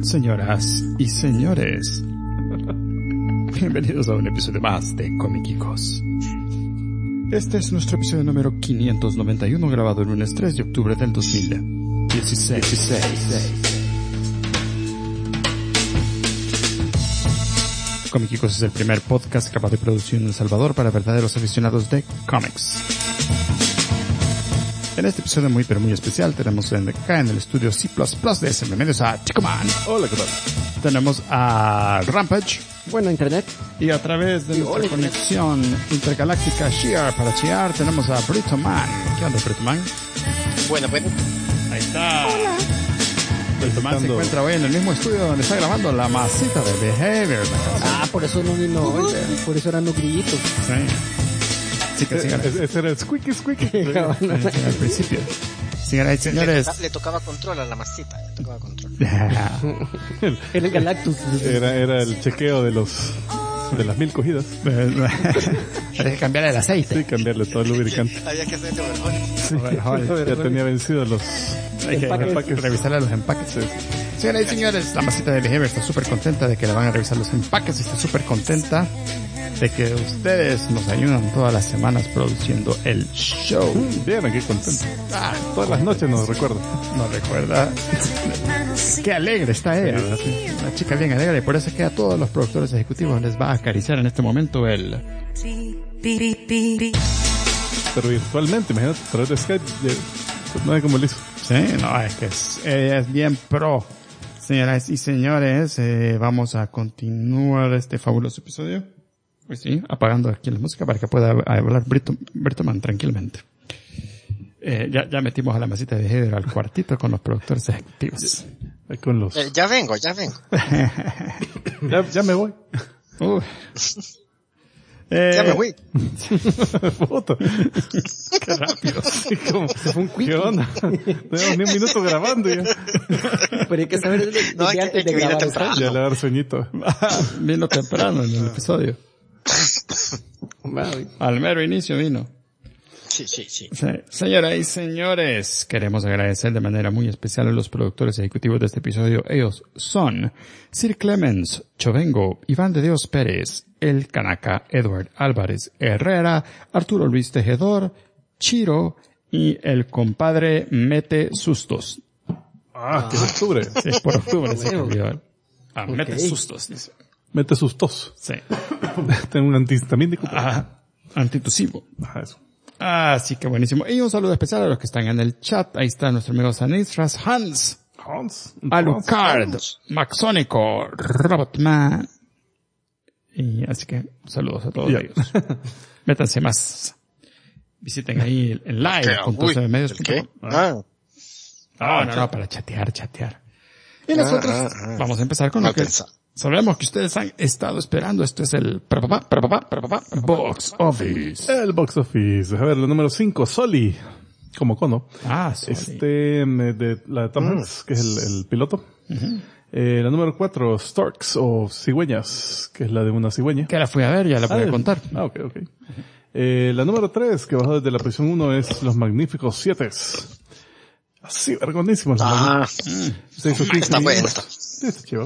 Señoras y señores, bienvenidos a un episodio más de Comiquicos. Este es nuestro episodio número 591, grabado el lunes 3 de octubre del 2016. Comiquicos es el primer podcast capaz de producir en El Salvador para verdaderos aficionados de cómics. En este episodio muy pero muy especial tenemos acá en el estudio C++ de SM. Bienvenidos a Chicoman. Hola, ¿qué tal? Tenemos a Rampage. Bueno, internet. Y a través de nuestra conexión intergaláctica Shear para Shear tenemos a Brito Man. ¿Qué onda, Brito Man? Bueno. Ahí está. Hola. Brito Man se encuentra hoy en el mismo estudio donde está grabando la masita de Behavior. Por eso no vino hoy, por eso eran los grillitos. Sí. Ese era el squeaky. Al principio. Señoras y señores. Le tocaba control a la masita. Era el Galactus. Era el chequeo de las 1000 cogidas. Hay que cambiarle el aceite. Sí, cambiarle todo el lubricante. Había que hacerle overhaul. Sí, ya tenía vencido los empaques. Revisarle los empaques. Sí. Señoras y señores, la masita de Behavior está súper contenta de que le van a revisar los empaques y está súper contenta de que ustedes nos ayudan todas las semanas produciendo el show. Bien, aquí contento. Todas las noches nos recuerda. Qué alegre está ella. Una chica bien alegre, y por eso es que a todos los productores ejecutivos les va a acariciar en este momento el... Pero virtualmente, imagínate, a través de Skype, no sé cómo lo hizo. Sí, no, es que ella es bien pro. Señoras y señores, vamos a continuar este fabuloso episodio. Pues sí, apagando aquí la música para que pueda hablar Brito Man tranquilamente. Ya metimos a la masita de Heather al cuartito con los productores ejecutivos. Con los... Ya vengo. ya me voy. Ya me voy. Foto. Qué rápido. ¿Qué onda? Tenemos ni un minuto grabando ya. Pero hay que saber desde antes de grabar. Ya le va a dar sueñito. Vino temprano en el episodio. Al mero inicio vino. Sí. Señoras y señores, queremos agradecer de manera muy especial a los productores ejecutivos de este episodio. Ellos son Sir Clemens Chovengo, Iván de Dios Pérez, El Canaca, Edward Álvarez Herrera, Arturo Luis Tejedor, Chiro y el compadre Mete Sustos. Que es octubre. Sí, es por octubre se cambió. Mete Sustos, dice. Mete sustos. Sí. Tengo un antihistamínico. Antitusivo. Eso. Así que buenísimo. Y un saludo especial a los que están en el chat. Ahí está nuestro amigo Sanistras, Hans, Alucard, Maxónico, Robotman. Y así que saludos a todos ellos. Métanse más. Visiten ahí el live.cbmedios.com. No, para chatear. Y nosotros vamos a empezar con lo que sabemos que ustedes han estado esperando. Esto es el Box Office. El Box Office. A ver, la número 5, Soli. Como Kono. Soli. De la de Tom Hanks, que es el piloto. Uh-huh. La número 4, Storks o Cigüeñas, que es la de una cigüeña. Que la fui a ver, ya la voy a contar. Ok. La número 3, que bajó desde la posición 1, es Los Magníficos 7. Así, vergonísimos. Está bueno. Sí, está chido.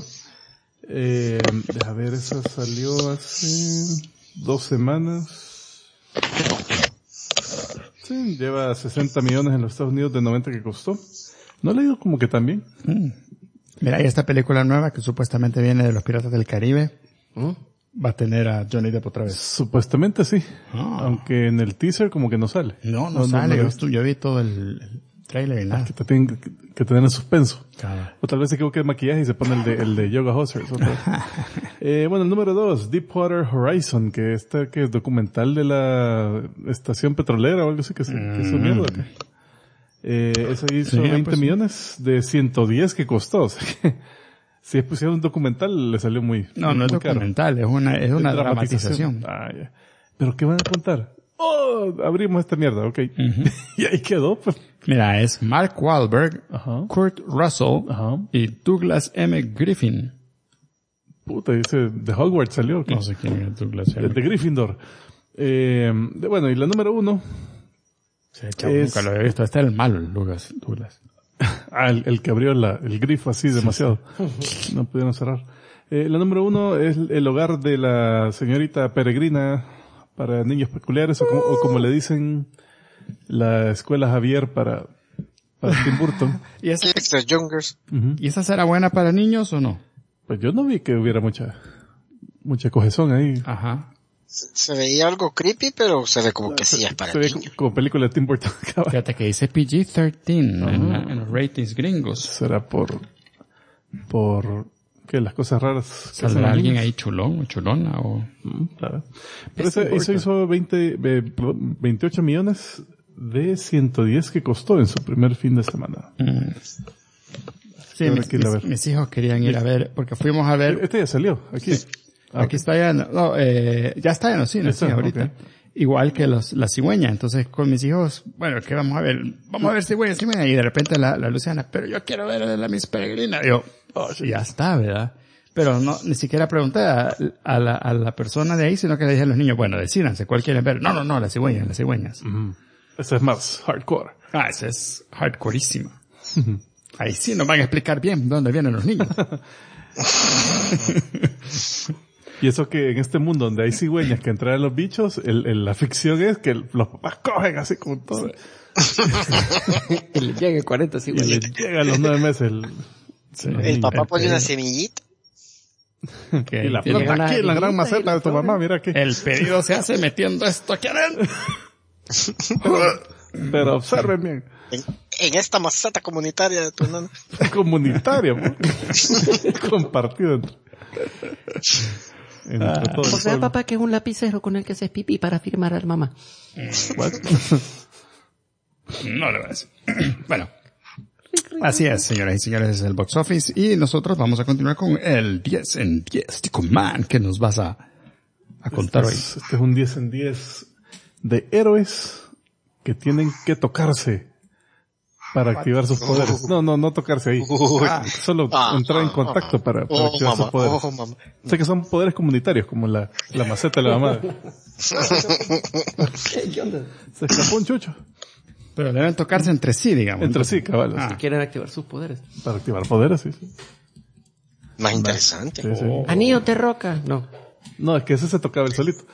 A ver, esa salió hace 2 semanas. Sí, lleva 60 millones en los Estados Unidos de 90 que costó. No le digo como que también. Mira, hay esta película nueva que supuestamente viene de los Piratas del Caribe. Va a tener a Johnny Depp otra vez. Supuestamente sí. Aunque en el teaser como que no sale. No sale. Yo vi todo el trailer y nada. Que te tienen que tener en suspenso. Claro. O tal vez se equivoque de maquillaje y se pone el de Yoga Hosers. Bueno, el número 2, Deepwater Horizon, que es documental de la estación petrolera o algo así, que es mierda. Esa hizo 20 millones de 110 que costó. O sea que, si pusieron un documental, le salió muy No es documental, es una dramatización. Ya. ¿Pero qué van a contar? Abrimos esta mierda, ok. Y ahí quedó, pues. Mira, es Mark Wahlberg, Kurt Russell y Douglas M. Griffin. Puta, dice, de Hogwarts salió. No sé quién es Douglas M. De Gryffindor. Bueno, y la número 1. Nunca lo había visto. Este es el malo, Douglas. El que abrió el grifo así demasiado. No pudieron cerrar. La número 1 es el hogar de la señorita peregrina para niños peculiares, o como le dicen, la escuela Javier para Tim Burton. ¿Y esa, Extra Youngers. ¿Y esa será buena para niños o no? Pues yo no vi que hubiera mucha cohesión ahí. Ajá. Se veía algo creepy, pero se ve como que sí es para Se ve niños. como película de Tim Burton. Fíjate que dice PG-13 en los ratings gringos. Será por que las cosas raras. que hacen ¿Saldrá los alguien niños. ahí chulón o chulona o...? Claro. Pero Es eso hizo 28 millones de 110 que costó en su primer fin de semana. Sí, Habrá que ir a ver. mis hijos querían ir a ver, porque fuimos a ver... Este ya salió, aquí. Sí. Aquí está ya, ya está en los cines, sí, ahorita. Okay. Igual que la cigüeña. Entonces, con mis hijos, bueno, ¿qué vamos a ver? Vamos a ver cigüeña. Y de repente la Luciana, pero yo quiero ver la Miss Peregrina. Y yo, ya está, ¿verdad? Pero no, ni siquiera pregunté a la persona de ahí, sino que le dije a los niños, bueno, decídanse, ¿cuál quieren ver? No, las cigüeñas. Esa es más hardcore. Esa es hardcoreísima. Ahí sí nos van a explicar bien dónde vienen los niños. Y eso que en este mundo donde hay cigüeñas que entran los bichos, la ficción es que los papás cogen así como todo. Y le llegue 40 Y cigüeñas. les llega a los 9 meses El papá pone una semillita. y la que planta llegan aquí en la a gran y maceta la de tu mamá, mira aquí. el pedido se hace metiendo esto aquí adentro. Pero observen bien. En esta maceta comunitaria de tu nana. Comunitaria, ¿no? Compartido entre todos. O sea, papá, que es un lapicero con el que haces pipí para firmar al mamá. No le voy a decir. Bueno. Así es, señoras y señores, es el box office y nosotros vamos a continuar con el 10 en 10. Tico Man, ¿qué nos vas a contar hoy? Este es un 10 en 10 de héroes que tienen que tocarse para activar sus poderes. No tocarse ahí. Solo entrar en contacto para activar sus poderes. Mamá. O sea que son poderes comunitarios, como la maceta de la mamá. ¿Qué onda? Se escapó un chucho. Pero deben tocarse entre sí, digamos. Entre sí, cabal. Ah. sí. Quieren activar sus poderes. Para activar poderes, sí. Más interesante. Sí, sí. Anillo te roca. No. No, es que ese se tocaba el solito.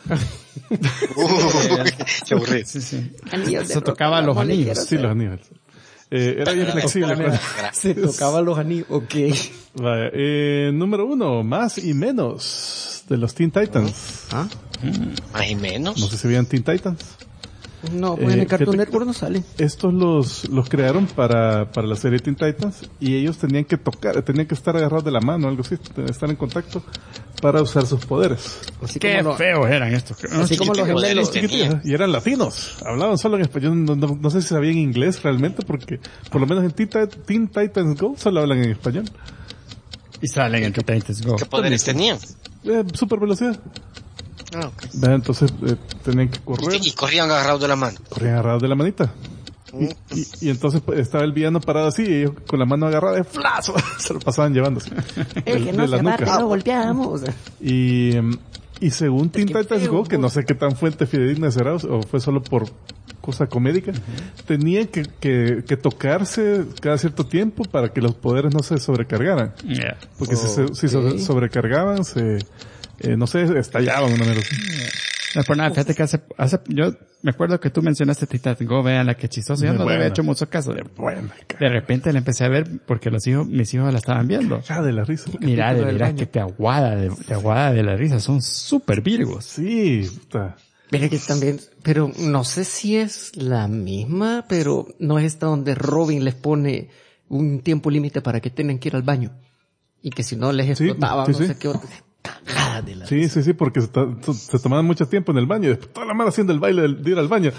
Qué aburrido. Sí, sí. Anillo Se tocaba los anillos. Sí, los anillos. Era bien flexible. pues. Se tocaba los anillos. Ok. Vaya, número 1, Más y Menos, de los Teen Titans. Más y No menos. sé si veían Teen Titans. No, pues en el Cartoon fíjate- Network no sale. Estos los crearon para la serie Teen Titans y ellos tenían que estar agarrados de la mano, algo así, estar en contacto para usar sus poderes. Así Qué como los- feos eran estos. Así como los gemelos. Tenía. Y eran latinos, hablaban solo en español, no sé si sabían inglés realmente porque por lo menos en Teen Titans Go solo hablan en español. Y salen entre Titans Go. ¿Qué poderes tenían? Super velocidad. Ah, ok. Entonces tenían que correr. Y corrían agarrados de la mano. Corrían agarrados de la manita. Y entonces pues, estaba el villano parado así y ellos con la mano agarrada de flazo se lo pasaban llevándose. El que no se bate, lo golpeamos. Y según Teen que Titans feo, Go, que no vos. sé qué tan fuente fidedigna será o fue solo por cosa comédica, tenían que tocarse cada cierto tiempo para que los poderes no se sobrecargaran. Yeah. Porque si se sobrecargaban, no sé, estallaban una menos. No es por nada, fíjate que yo me acuerdo que tú mencionaste Titans Go, vean la que chistosa, yo Muy no le buena. había hecho mucho caso. Bueno, De repente la empecé a ver porque mis hijos la estaban viendo. ya de la risa. Mira, de del veras baño. que te aguada de la risa, son súper virgos. Sí, está. Mira que también, pero no sé si es la misma, pero no es esta donde Robin les pone un tiempo límite para que tengan que ir al baño. Y que si no les Sí, explotaba, sí, no sí. sé qué otra. Cagada de la Sí, porque se tomaban mucho tiempo en el baño y después toda la mano haciendo el baile de ir al baño.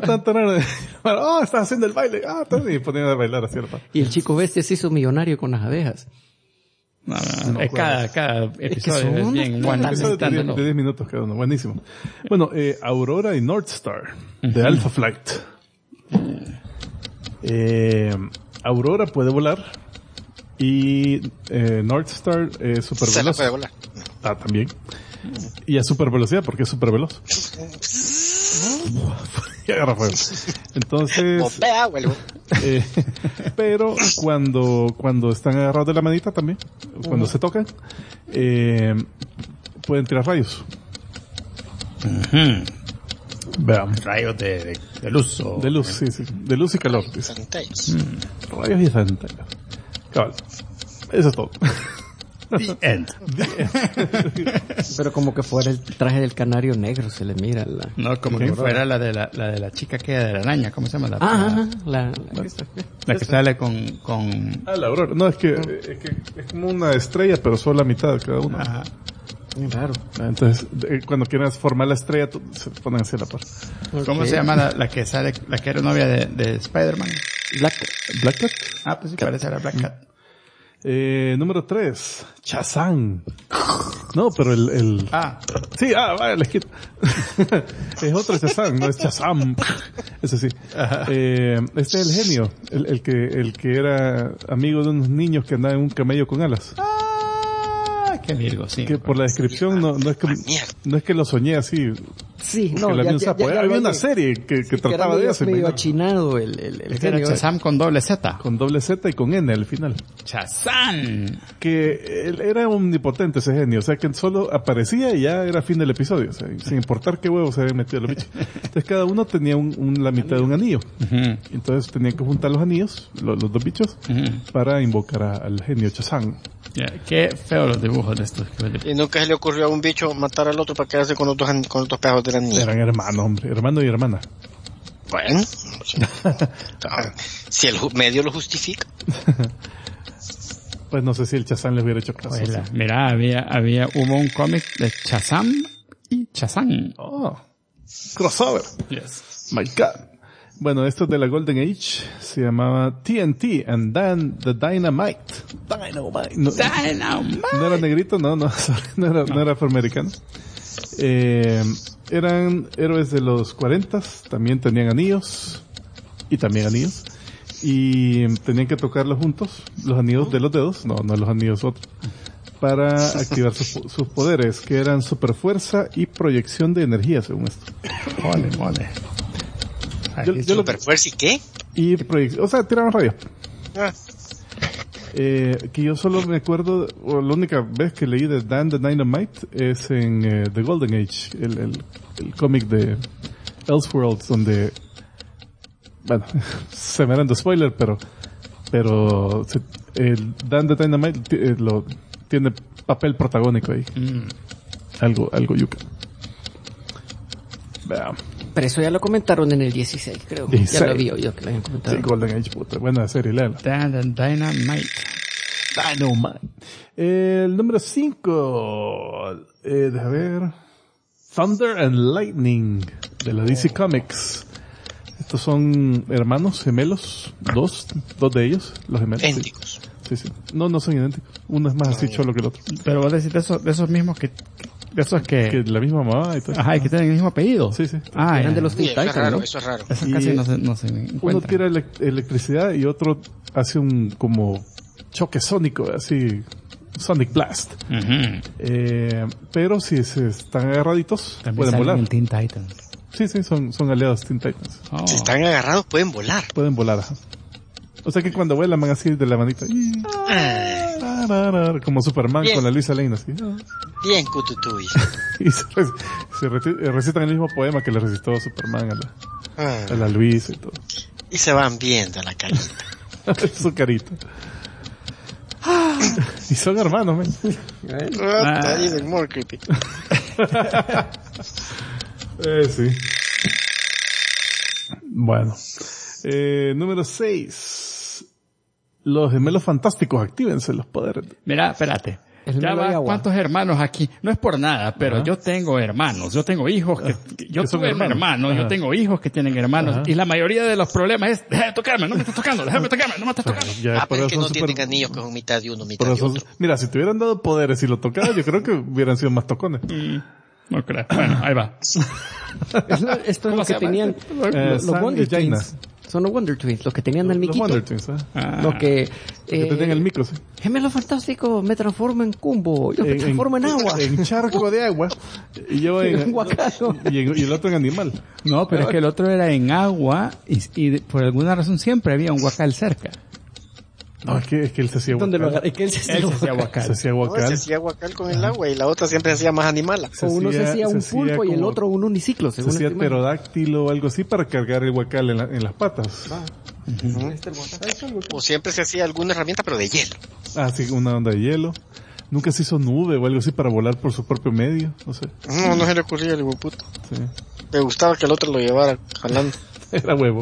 Estás haciendo el baile. Y ponían a bailar así al Y el chico bestia se hizo millonario con las abejas. No, cada episodio es son bien unas one planas Episodio de necesitándolo. 10 minutos cada uno. Buenísimo. Bueno, Aurora y Northstar de Alpha Flight. Aurora puede volar y Northstar es super Se la veloz. puede volar. También. Y a super velocidad porque es super veloz. y agarra fuego. Entonces, pero cuando están agarrados de la manita también, cuando se tocan, pueden tirar rayos. Veamos. Rayos de luz. De luz, sí. De luz y calor. Rayos y centellas. Cabal. Eso es todo. The end. Pero como que fuera el traje del canario negro, se le mira la... No, como que fuera la de la chica que de la araña, ¿cómo se llama? La que sale con... la aurora. No, es que es como una estrella, pero solo la mitad de cada una. Ajá. Raro. Entonces, cuando quieras formar la estrella, se ponen hacia la par. ¿Cómo se llama la que sale, la que era novia de Spider-Man? Black Cat. Ah, pues sí, parece la Black Cat. Número 3, Shazam. No, pero el... Sí, vaya, les quito. Es otro Shazam, no es Shazam. Eso sí. Este es el genio, el que era amigo de unos niños que andaban en un camello con alas. Qué virgo, sí. Que por la descripción no es que lo soñé así. Sí, no, había una serie que trataba de eso. Medio achinado el era Shazam con doble Z. Con doble Z y con N al final. Shazam. Que él era omnipotente ese genio, o sea que solo aparecía y ya era fin del episodio, o sea, sin importar qué huevos se habían metido los bichos. Entonces cada uno tenía la mitad de un anillo. Uh-huh. Entonces tenían que juntar los anillos, los dos bichos, para invocar al genio Shazam. Qué feo los dibujos de estos. Y nunca se le ocurrió a un bicho matar al otro para quedarse con los dos pedazos de la niña. Eran hermanos, hombre, hermano y hermana. Bueno, si el medio lo justifica. Pues no sé si el Shazam les hubiera hecho caso. Sí. Mira, hubo un cómic de Shazam y Shazam. Oh, crossover. Yes. My God. Bueno, esto es de la Golden Age, se llamaba TNT and Dan the Dynamite. Dynamite. No era negrito, no era afroamericano. Eran héroes de los 40s, también tenían anillos, y tenían que tocarlos juntos, los anillos de los dedos, no los anillos otros, para activar sus poderes, que eran superfuerza y proyección de energía, según esto. Mole. ¿Superfuerza y qué? Y proyección, o sea, tiraban rayos. Que yo solo me acuerdo, o la única vez que leí de Dan the Dynamite es en The Golden Age, el cómic de Elseworlds, donde, bueno, se me dan de spoiler, pero el Dan the Dynamite tiene papel protagónico ahí. Algo yuca. Veamos. Pero eso ya lo comentaron en el 16, creo. 16. Ya lo vi yo que lo habían comentado. Sí, Golden Age, puta. Buena serie, léala. Dynamite. El número 5. Déjame ver. Thunder and Lightning. De la DC Comics. Estos son hermanos, gemelos. Dos de ellos, los gemelos. Idénticos. Sí. No son idénticos. Uno es más así cholo que el otro. Pero vos decís de esos mismos que la misma mamá y todo. Ajá, y que tienen el mismo apellido. Sí. Eran de los Teen Titans, ¿no? Eso es raro. Eso casi no se encuentra. Uno tira electricidad y otro hace un como choque sónico, así, Sonic Blast. Uh-huh. Pero si se están agarraditos, también pueden volar. En Teen Titans. Sí, son aliados Teen Titans. Oh. Si están agarrados, pueden volar. Pueden volar, ajá. O sea que cuando vuelan van así de la manita. Como Superman. Bien. Con la Luisa Lane, así. Bien, Cututuy. Y se recitan el mismo poema que le recitó Superman a la Luisa y todo. Y se van viendo la carita. Su carita. Y son hermanos, men. Está even more creepy. Sí. Bueno. Número 6. Los gemelos fantásticos, actívense los poderes. Mira, espérate. Ya va, ¿cuántos hermanos aquí? No es por nada, pero yo tengo hermanos, yo tengo hijos yo tuve hermanos, yo tengo hijos que tienen hermanos, y la mayoría de los problemas es, déjame tocarme, no me estás tocando, déjame tocarme, no me estás tocando. Pero es que no tienen anillos que son mitad de uno, mitad de otro. Mira, si te hubieran dado poderes y lo tocaras, yo creo que hubieran sido más tocones. No creo. Bueno, ahí va. Esto es lo que tenían los Wonder Twins. Son los Wonder Twins, los que tenían el miquito. Los Wonder Twins, Los que tenían el micro, sí. Gemelos fantásticos, me transformo en Kumbo, yo me transformo en agua. En charco de agua. Y yo en guacalo. y el otro en animal. No, pero es que el otro era en agua y por alguna razón siempre había un guacal cerca. No, es que él se hacía ¿Dónde lo guacal. agarré? Es que él se hacía guacal. Se hacía No, guacal. se hacía guacal con el agua y la otra siempre se hacía más animala. O uno se hacía un pulpo y el otro un uniciclo, Se según hacía esta imagen. pterodáctilo o algo así para cargar el guacal en las patas. O siempre se hacía alguna herramienta, pero de hielo. Ah, sí, una onda de hielo. Nunca se hizo nube o algo así para volar por su propio medio, no sé. No se le ocurría el hueputo. Sí. Me gustaba que el otro lo llevara jalando. Era huevo.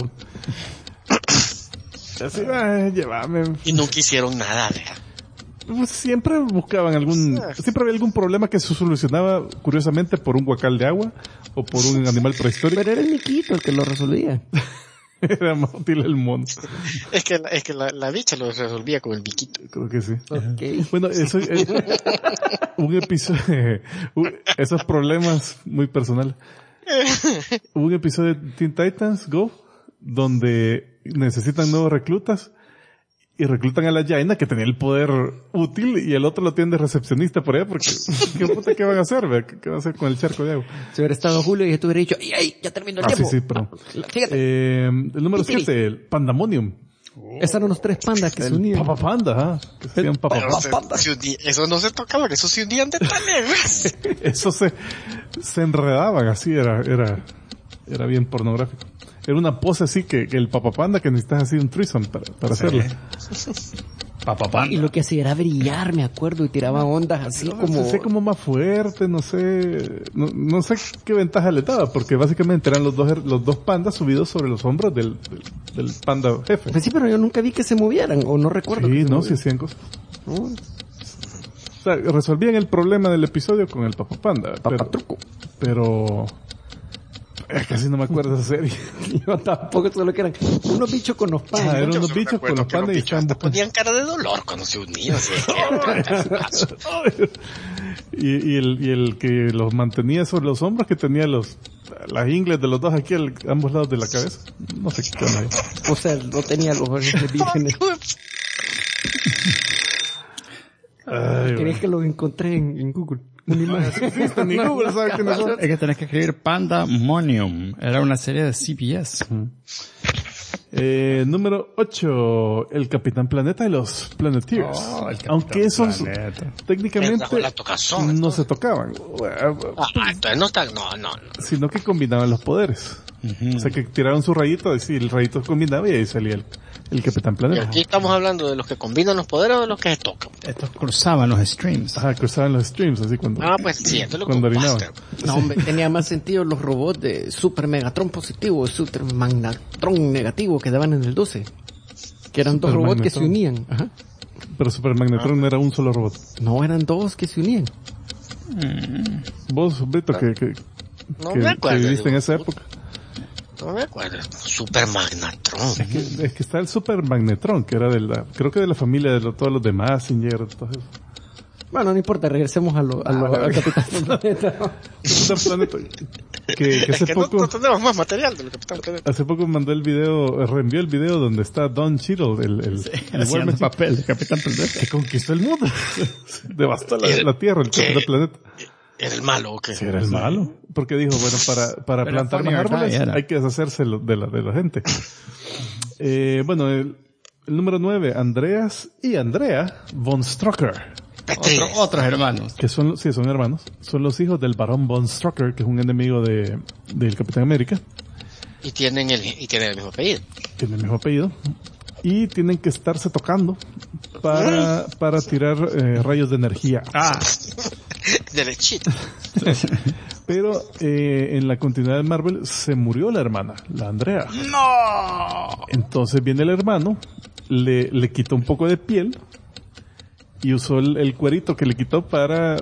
Así, llévame. Y nunca hicieron nada, ¿verdad? Pues siempre buscaban siempre había algún problema que se solucionaba, curiosamente, por un guacal de agua o por un animal prehistórico. Pero era el miquito el que lo resolvía. Era más útil el mono. Es que la bicha lo resolvía con el biquito. Creo que sí. Okay. Bueno, eso, un episodio, esos problemas muy personales. Hubo un episodio de Teen Titans Go donde necesitan nuevos reclutas y reclutan a la Jaina que tenía el poder útil y el otro lo tienen de recepcionista por allá porque ¿qué van a hacer? ¿Qué van a hacer con el charco de agua? Si hubiera estado Julio y yo te hubiera dicho, ¡ay, ya terminó el tiempo! Sí, perdón. Fíjate. El número 7, el Pandemonium. Esos eran los tres pandas que se unían. Papa Panda, que se llaman Papa Panda. Eso no se tocaba, eso se hundían de también. Eso se enredaban así, era bien pornográfico. Era una pose así que el Papa Panda que necesitas así un threesome para hacerlo. Papa Panda. Y lo que hacía era brillar, me acuerdo, y tiraba ondas así como... Se hacía como más fuerte, no sé qué ventaja le daba, porque básicamente eran los dos pandas subidos sobre los hombros del panda jefe. Pues sí, pero yo nunca vi que se movieran, o no recuerdo. Sí, no, sí hacían cosas. O sea, resolvían el problema del episodio con el Papa Panda. Papatruco. Pero casi no me acuerdo de esa serie. Yo tampoco, solo que eran unos bichos con los pandas. Eran unos bichos con los pandas y estaban buscando. Ponían cara de dolor cuando se unían. Y el que los mantenía sobre los hombros, que tenía las ingles de los dos aquí a ambos lados de la cabeza. No sé qué onda ahí. O sea, no tenía los vírgenes. ¿Querés que lo encontré en Google? Ni Google sabe quiénes son. Es que tenés que escribir Pandemonium. Era una serie de CBS. Número 8, el Capitán Planeta y los Planeteers. Aunque esos técnicamente no se tocaban. Entonces no están, no. Sino que combinaban los poderes. O sea que tiraron su rayito y sí, el rayito combinaba y ahí salía el Capitán Planeta. Y aquí estamos hablando de los que combinan los poderes o de los que se tocan. Estos cruzaban los streams. Ajá, cruzaban los streams así cuando... Pues sí, esto es lo que cuando orinaban. No, hombre, tenía más sentido los robots de Super Megatron positivo y Super Magnatron negativo que daban en el 12. Que eran dos robots que se unían. Ajá. Pero Super Magnetron no era un solo robot. No, eran dos que se unían. Vos, Brito, que viviste en esa época. No me acuerdo. Super Magnatron. Es que está el Super Magnetron, que era creo que de la familia de todos los demás, Singer, todo eso. Bueno, no importa, regresemos al Capitán Planeta. Capitán Planeta. Que hace poco... No tenemos más material del Capitán Planeta. Hace poco reenvió el video donde está Don Cheadle, el papel de Capitán Planeta. Que conquistó el mundo. Devastó la Tierra, el Capitán Planeta. ¿Era el malo o qué? Sí, era el malo. Porque dijo, bueno, para plantar más árboles hay que deshacerse de la gente. Bueno, el número 9, Andreas y Andrea von Strucker. Otros hermanos. Que son hermanos. Son los hijos del Barón von Strucker, que es un enemigo del Capitán América. Y tienen el mismo apellido. Tienen el mismo apellido. Y tienen que estarse tocando para tirar rayos de energía. Derechito. Pero en la continuidad de Marvel se murió la hermana, la Andrea. ¡No! Entonces viene el hermano, le quitó un poco de piel y usó el cuerito que le quitó para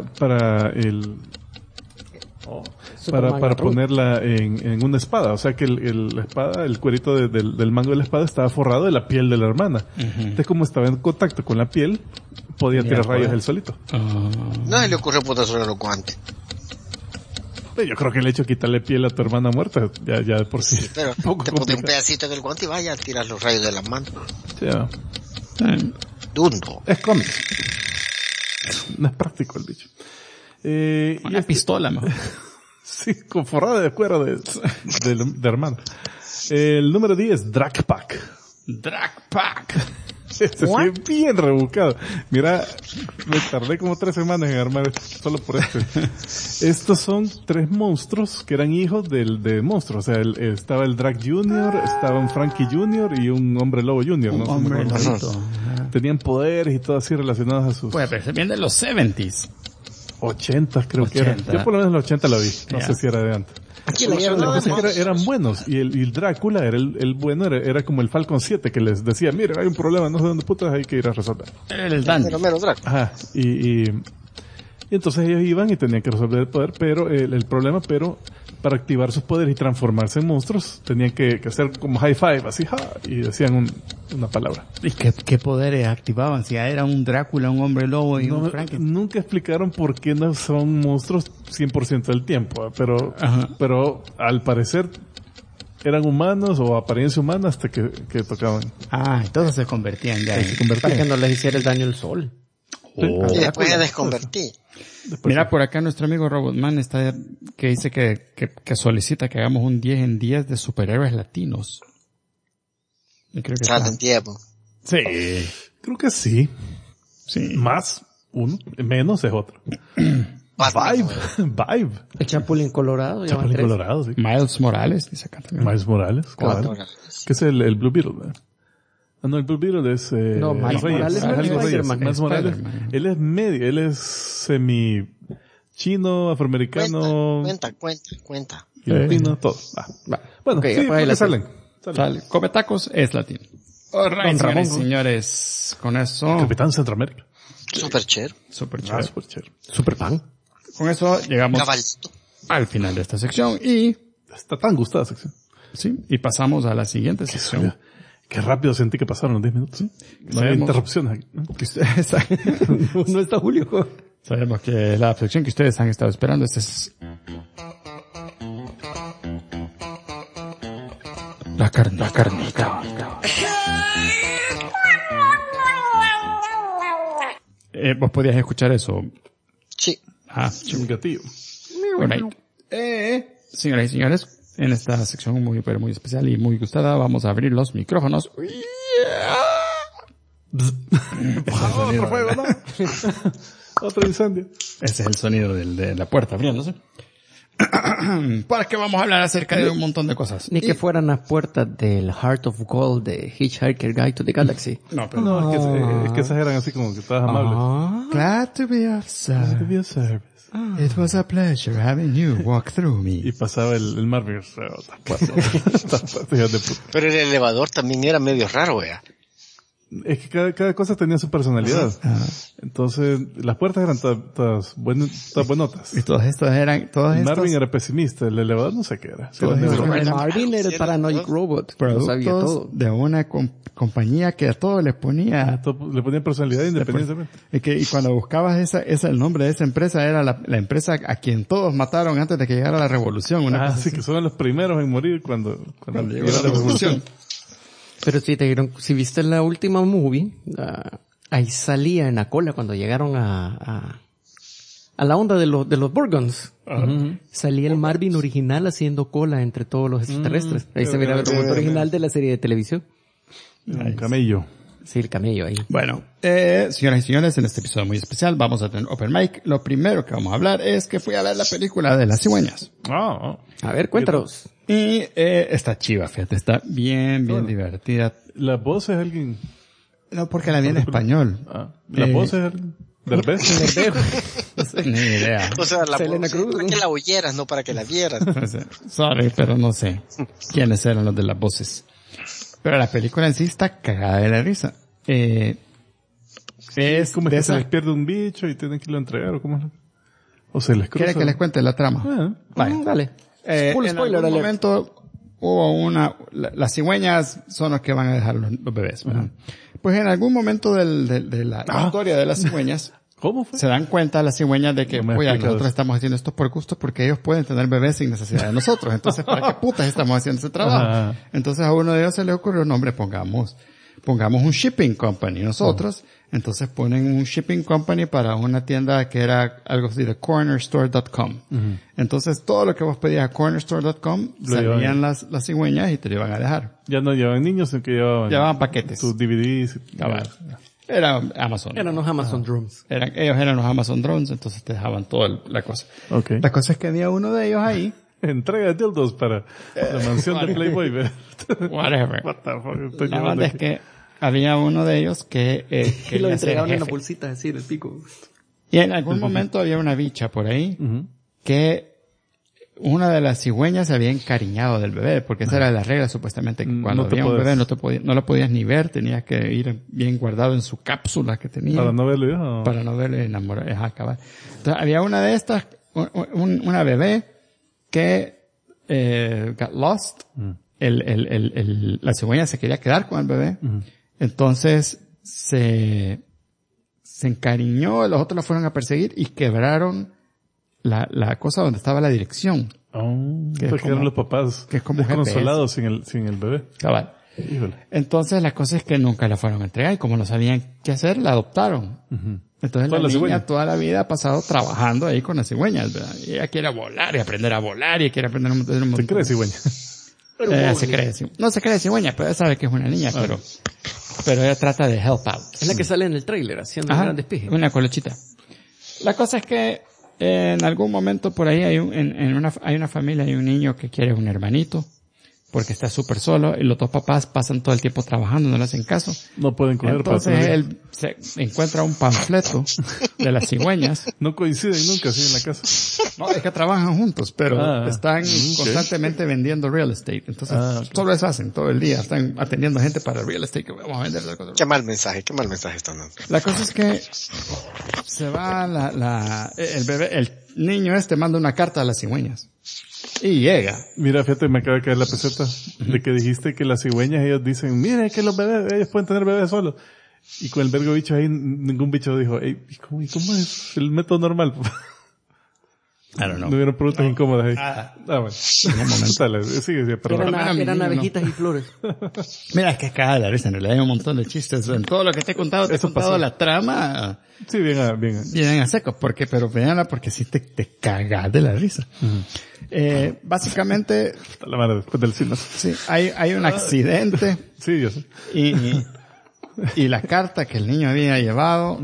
ponerla en una espada. O sea que la espada, el cuerito del mango de la espada estaba forrado de la piel de la hermana. Entonces como estaba en contacto con la piel, podía tirar rayos él solito. No se le ocurrió poner sobre los guantes. Yo creo que el hecho de quitarle piel a tu hermana muerta, ya de por sí. Sí, pero poco te pone un complicado. pedacito en el guante y vaya a tirar los rayos de las manos. Ya. Dundo. Es cómic. No es práctico el bicho. Una pistola, mejor. Sí, con forrada de cuero de hermano. El número 10, Drag Pack. Drag Pack. Este sí es bien rebuscado. Mira, me tardé como 3 semanas en armar esto, solo por esto. Estos son 3 monstruos que eran hijos de monstruos. O sea, estaba el Drag Junior, estaba un Frankie Junior y un Hombre Lobo Junior. ¿No? Hombre Como- lobito. Tenían poderes y todo así relacionados a sus Puede parecer bien de los 70s. 80, creo que era. 80. Yo por lo menos en los 80 lo vi. No Ya. sé si era de antes. Aquí le dieron La la cosa es que eran buenos. Y el Drácula era el bueno, era como el Falcon 7 que les decía, mire, hay un problema, no sé dónde putas hay que ir a resolver. El dandy. Mero Draco. Ajá. Y entonces ellos iban y tenían que resolver el poder, pero el problema, para activar sus poderes y transformarse en monstruos, tenían que hacer como high five, así, ¡ja! Y decían una palabra. ¿Y qué poderes activaban? Si era un Drácula, un hombre lobo y un Frankenstein. Nunca explicaron por qué no son monstruos 100% del tiempo, Ajá. pero al parecer eran humanos o apariencia humana hasta que tocaban. Ah, entonces se convertían ya en... Para que no les hiciera el daño el sol. Oh. Y después se desconvertí. Mira, por acá nuestro amigo Robotman está, que dice que solicita que hagamos un 10 en 10 de superhéroes latinos. Y creo que Sale en está. tiempo. Sí. Creo que sí. Sí. Más uno, menos es otro. Vibe. El Chapulín Colorado. ya van Chapulín 3. Colorado, sí. Miles Morales, dice acá también. Miles Morales, cabal. 4 Que es el Blue Beetle, ¿verdad? Ah, no, el Blue Beetle es, No, Miles Reyes. Morales no es Algo Reyes. Spider-Man. Miles Morales, Spider-Man. él es medio, él es semi chino, afroamericano, Cuenta. filipino, todo. Ah. Va. Bueno, Ok, sí, apaga porque la salen. Sale. Come tacos es latino. Alright, Don Ramón. señores, señores, con eso, Capitán Centroamérica. Super chévere. super Ah, chévere. súper chévere. Super fan. Con eso llegamos Cabalito. al final de esta sección y, Está tan gustada sección. sí, y pasamos a la siguiente sección. Qué rápido sentí que pasaron los 10 minutos. No había Sabemos- interrupciones aquí, ¿no? Que ustedes No está Julio. sabemos que es la sección que ustedes han estado esperando. Esta es la carnita. Vos podías escuchar eso. Sí. Ah, Un gatillo. alright. Señoras y señores, en esta sección muy, pero muy especial y muy gustada, vamos a abrir los micrófonos. Otro fuego, ¿no? Otro incendio. Ese es el sonido de la puerta abriéndose. Para que vamos a hablar acerca de un montón de cosas. Ni que fueran las puertas del Heart of Gold de Hitchhiker Guide to the Galaxy. No, pero No, es que esas eran así como que todas amables. glad to be of service. It was a pleasure having you walk through Y me. pasaba el Marvin. Hijas de puta. Pero el elevador también era medio raro, vea. Es que cada cosa tenía su personalidad. Entonces, las puertas eran todas buenotas. Y todas estos Marvin era pesimista, el elevador no sé qué era. Todos Era estos negro. eran Marvin era el Paranoid Robot. Lo sabía productos todo. de una compañía que a todo le ponía. Le ponían personalidad independientemente. Y cuando buscabas el nombre de esa empresa era la empresa a quien todos mataron antes de que llegara la revolución. Una cosa Sí, así. que son los primeros en morir cuando Llegó la revolución. Pero si viste la última movie, ahí salía en la cola cuando llegaron a la onda de los Borgons. Salía el Marvin original haciendo cola entre todos los extraterrestres. Ahí se mira el robot original de la serie de televisión. Un camello. Sí, el camello ahí. Bueno, señoras y señores, en este episodio muy especial vamos a tener Open Mic. Lo primero que vamos a hablar es que fui a ver la película de las cigüeñas. A ver, cuéntanos. Y está chiva, fíjate, está bien divertida. La voz es alguien. No, porque la vi en español. La voz es alguien. Derbez. Ni idea. O sea, la Selena voz, Cruz, para ¿no? que la oyeras, no para que la vieras. Sorry, pero no sé quiénes eran los de las voces. Pero la película en sí está cagada de la risa. Es ¿Cómo es de que se esa... les pierde un bicho y tienen que lo entregar o cómo es? O se les cruza. ¿Quiere que les cuente la trama? Vaya. Dale. Full En spoiler algún alert. momento hubo las cigüeñas son los que van a dejar los bebés, ¿verdad? Pues en algún momento de la historia de las cigüeñas, ¿Cómo fue? Se dan cuenta las cigüeñas de que, No me oye, explicas. nosotros estamos haciendo esto por gusto porque ellos pueden tener bebés sin necesidad de nosotros. Entonces, ¿para qué putas estamos haciendo ese trabajo? Ajá. Entonces a uno de ellos se le ocurrió, no, hombre, pongamos un shipping company nosotros. Entonces ponen un shipping company para una tienda que era algo así de cornerstore.com. Entonces todo lo que vos pedías a cornerstore.com Lo salían llevaban. las cigüeñas y te lo iban a dejar. Ya no llevaban niños, sino que Llevaban paquetes. tus DVDs. Cabal. Era Amazon. Eran los Amazon Drums. Ellos eran los Amazon Drones, entonces te dejaban toda la cosa. Okay. La cosa es que había uno de ellos ahí. Entrega dildos para la mansión de Playboy. Whatever. What the fuck? Estoy La llamando verdad es aquí. que había uno de ellos que Y lo quería ser entregaban en la jefe. bolsita así del pico. Y en algún momento había una bicha por ahí Ujú. que una de las cigüeñas se había encariñado del bebé, porque esa era la regla supuestamente, que cuando No te había un podías- bebé no lo podías ni ver, tenías que ir bien guardado en su cápsula que tenía. Para no verlo yo. Para no verle enamorar, cabal. Entonces había una de estas, una bebé que got lost. La cigüeña se quería quedar con el bebé. Entonces se encariñó, los otros la fueron a perseguir y quebraron la cosa donde estaba la dirección. Que es como- eran los papás que es como un desconsolados sin el bebé. Cabal. Híjole. Entonces la cosa es que nunca la fueron a entregar y como no sabían qué hacer, la adoptaron. Entonces Toda la la niña cigüeña. toda la vida ha pasado trabajando ahí con las cigüeñas, ¿verdad? Y ella quiere volar y aprender a volar y quiere aprender un montón. ¿Te crees, cigüeña? Se cree, no se cree cigüeña, pero ella sabe que es una niña, pero ella trata de help out. Es la que sale en el trailer haciendo Ajá, grandes pijes. una colochita. La cosa es que en algún momento por ahí hay hay una familia, hay un niño que quiere un hermanito porque está súper solo y los dos papás pasan todo el tiempo trabajando, no le hacen caso. No pueden coger para Entonces tener- él se encuentra un panfleto de las cigüeñas. No coinciden nunca así en la casa. No, es que trabajan juntos, pero están ok. constantemente vendiendo real estate. Entonces, Ok. solo eso hacen todo el día. Están atendiendo gente para el real estate que vamos a vender. Qué mal mensaje están dando. La cosa es que se va el bebé, el niño manda una carta a las cigüeñas. Y llega. Mira, fíjate, me acaba de caer la peseta de que dijiste que las cigüeñas, ellos dicen, mire que los bebés, ellos pueden tener bebés solos. Y con el vergo bicho ahí, ningún bicho dijo, "Ey, ¿y cómo es el método normal?" I don't know. No hubieron preguntas incómodas ahí. Un Bueno. momento. Dale, sigue, perdón. Eran abejitas y flores. Mira, es que es cagada la risa. En realidad hay un montón de chistes. En todo lo que te he contado, te he Eso contado pasó. la trama. Sí, bien. Vienen a seco, pero véanla porque sí te cagas de la risa. Básicamente, La madre después del cine. sí, hay un accidente Sí, yo sé. y la carta que el niño había llevado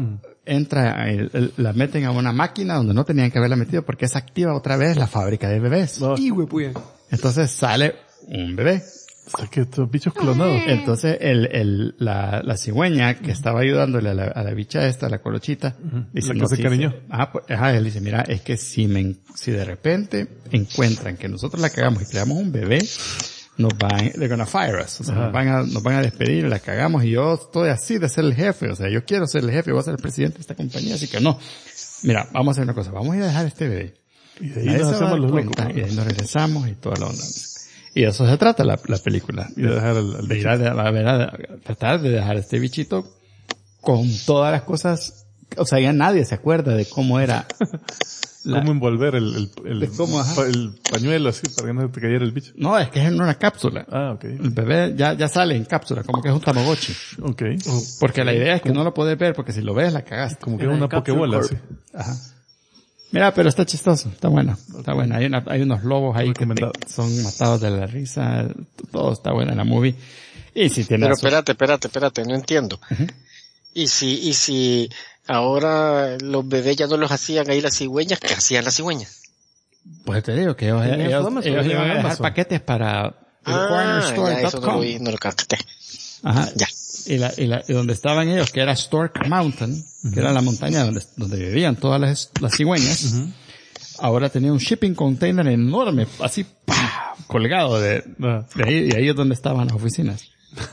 la meten a una máquina donde no tenían que haberla metido porque se activa otra vez la fábrica de bebés. No, Y huepuya. Entonces sale un bebé. o sea, que estos bichos clonados. Entonces la cigüeña que estaba ayudándole a la bicha esta, a la colochita, dice, La que se encariñó. él dice, mira, es que si de repente encuentran que nosotros la cagamos y creamos un bebé, they're gonna fire us, o sea, nos van a despedir, la cagamos y yo estoy así de ser el jefe, o sea, yo quiero ser el jefe, voy a ser el presidente de esta compañía, así que no. Mira, vamos a hacer una cosa, vamos a ir a dejar este bebé. Y de ahí Nadie nos se va a hacemos dar los cuenta, locos. y de ahí nos regresamos y toda la onda. Y de eso se trata la película. Y de dejar al De ir a tratar de dejar a este bichito con todas las cosas, o sea, ya nadie se acuerda de cómo era cómo envolver De cómo, ajá. el pañuelo así para que no se te cayera el bicho. No, es que es en una cápsula. Ah, ok. El bebé ya sale en cápsula, como que es un Tamagotchi. Ok. Porque la idea es que no lo puedes ver, porque si lo ves la cagaste. Como que Era es una el Capsule pokebola, Corp. sí. Ajá. Mira, pero está chistoso, está bueno, está buena. Hay unos lobos ahí que Recomendado. son matados de la risa, todo está bueno en la movie. Y si tiene Pero espérate, no entiendo. Y si ahora los bebés ya no los hacían ahí las cigüeñas, ¿qué hacían las cigüeñas? pues te digo que ellos Amazon. iban a dejar Amazon. paquetes para el Ya, eso no cornerstore.com. no lo capté. Ajá. Ya. Y donde estaban ellos, que era Stork Mountain, que era la montaña donde vivían todas las cigüeñas, ahora tenía un shipping container enorme, así, ¡pah! Colgado de ahí, y ahí es donde estaban las oficinas.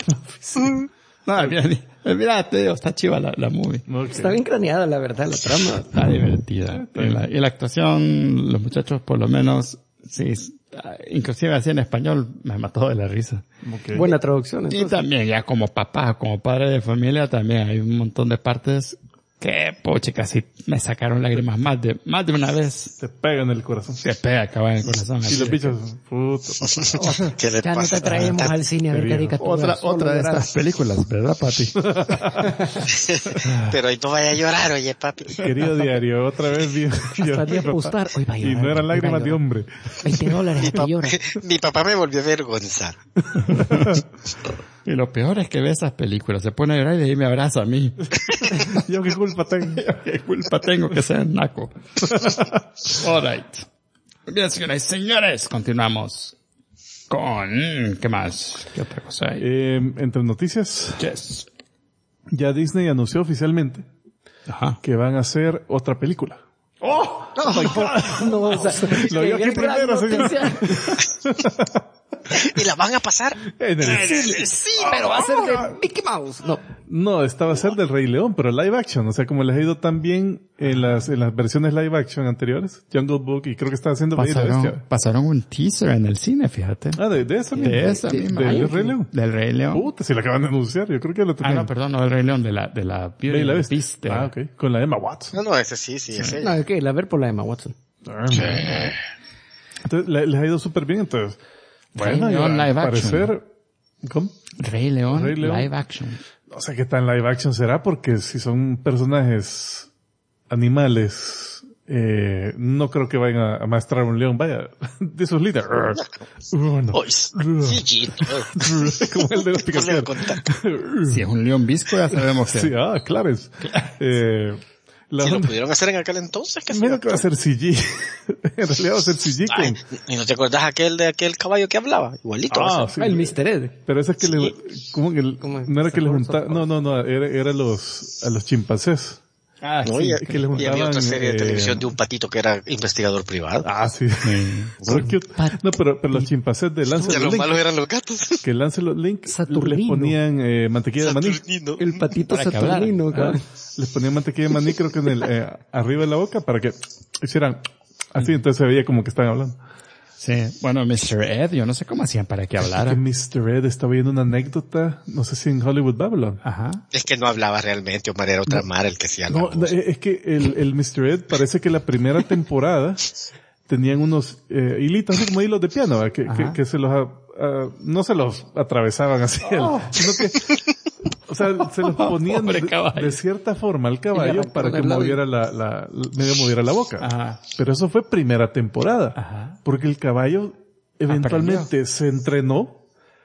No, mira, te digo, está chiva la movie. Ok. Está bien craneada, la verdad, la trama. Está divertida. Y la actuación, los muchachos por lo menos, sí, inclusive así en español, me mató de la risa. Ok. Buena traducción. Y entonces. también ya como papá, como padre de familia, también hay un montón de partes Que poche, casi me sacaron lágrimas más de una vez. Te pega en el corazón. Se pega, acaba en el corazón. Y los bichos, puta. ¿Qué le Ya no pasa? te traemos al cine a ver caricaturas. Otra de estas películas, ¿verdad, Pati? Pero hoy no vaya a llorar, oye, papi. Querido diario, otra vez vi. Hasta de apostar. Hoy va a Y llorar, no eran hoy va a lágrimas de llorar. hombre. $20 que llora. Mi papá me volvió a avergonzar. Y lo peor es que ve esas películas, se pone a llorar y de ahí me abraza a mí. Yo qué culpa tengo. ¿Qué culpa tengo que sea naco? Alright. Bien, señoras y señores, continuamos con... ¿Qué más? ¿Qué otra cosa hay? Entre noticias, Yes. ya Disney anunció oficialmente Ajá. que van a hacer otra película. ¡Oh! No, o sea, Lo vio aquí gran primero, señor. noticia. ¿Y la van a pasar? En el cine. Sí, pero va a ser de Mickey Mouse. No, esta va a ser del Rey León, pero live action. O sea, como les ha ido tan bien en las versiones live action anteriores, Jungle Book, y creo que está haciendo Bella y la Bestia. Pasaron un teaser en el cine, fíjate. Ah, de esa misma. De esa misma. Del Rey León. Del Rey León. Puta, si la acaban de anunciar, yo creo que lo Ah, tenían. no, perdón, no del Rey León, de la Bella y la Bestia. Ah, ok. Con la Emma Watson. No, ese sí, ese. No, ¿qué? La ver por la Emma Watson. Entonces, les ha ido súper bien, entonces. Bueno, Rey León al live parecer, ¿cómo? Rey León, Rey León. live action. No sé qué tan live action será, porque si son personajes animales, no creo que vayan a maestrar un león. Vaya, de sus líderes. No. Oy, sí, Como el de los no le picapiedras. contar. Si es un león visco, ya sabemos que... Sí, Clarence. La Si lo onda- pudieron hacer en aquel entonces, ¿qué Mira que va a ser CG. En realidad va a ser CG Ay, con... ¿y no te acordás de aquel caballo que hablaba? Igualito. va a ser. sí. El Mr. Ed. Pero ese es que le... ¿Cómo que ¿Cómo es? no era que le Sabor, juntaban... No, era a los chimpancés. Ah, No, sí. que le y había otra juntaban, serie de televisión de un patito que era investigador privado. Sí. Muy cute. No, pero los chimpancés de Ya Lancelot los Link, malos eran los gatos. que Lancelot Link les Saturnino. ponían mantequilla de maní. Saturnino. El patito Para que hablara. saturnino. cabrón. Les ponían mantequilla de maní, creo que en el arriba de la boca, para que hicieran así, entonces se veía como que estaban hablando. Sí. Bueno, Mr. Ed, yo no sé cómo hacían para que Que hablara. Mr. Ed estaba viendo una anécdota, no sé si en Hollywood Babylon. Ajá. Es que no hablaba realmente, Omar, era otra Mar el que hacía la No, voz. es que el Mr. Ed parece que la primera temporada tenían unos hilitos, así como hilos de piano, ¿verdad? que se los, no se los atravesaban así, sino que, o sea, se los ponían Pobre caballo. de cierta forma al caballo arrancaron para que el labio. moviera medio moviera la boca. Ajá. Pero eso fue primera temporada, Ajá. porque el caballo eventualmente se entrenó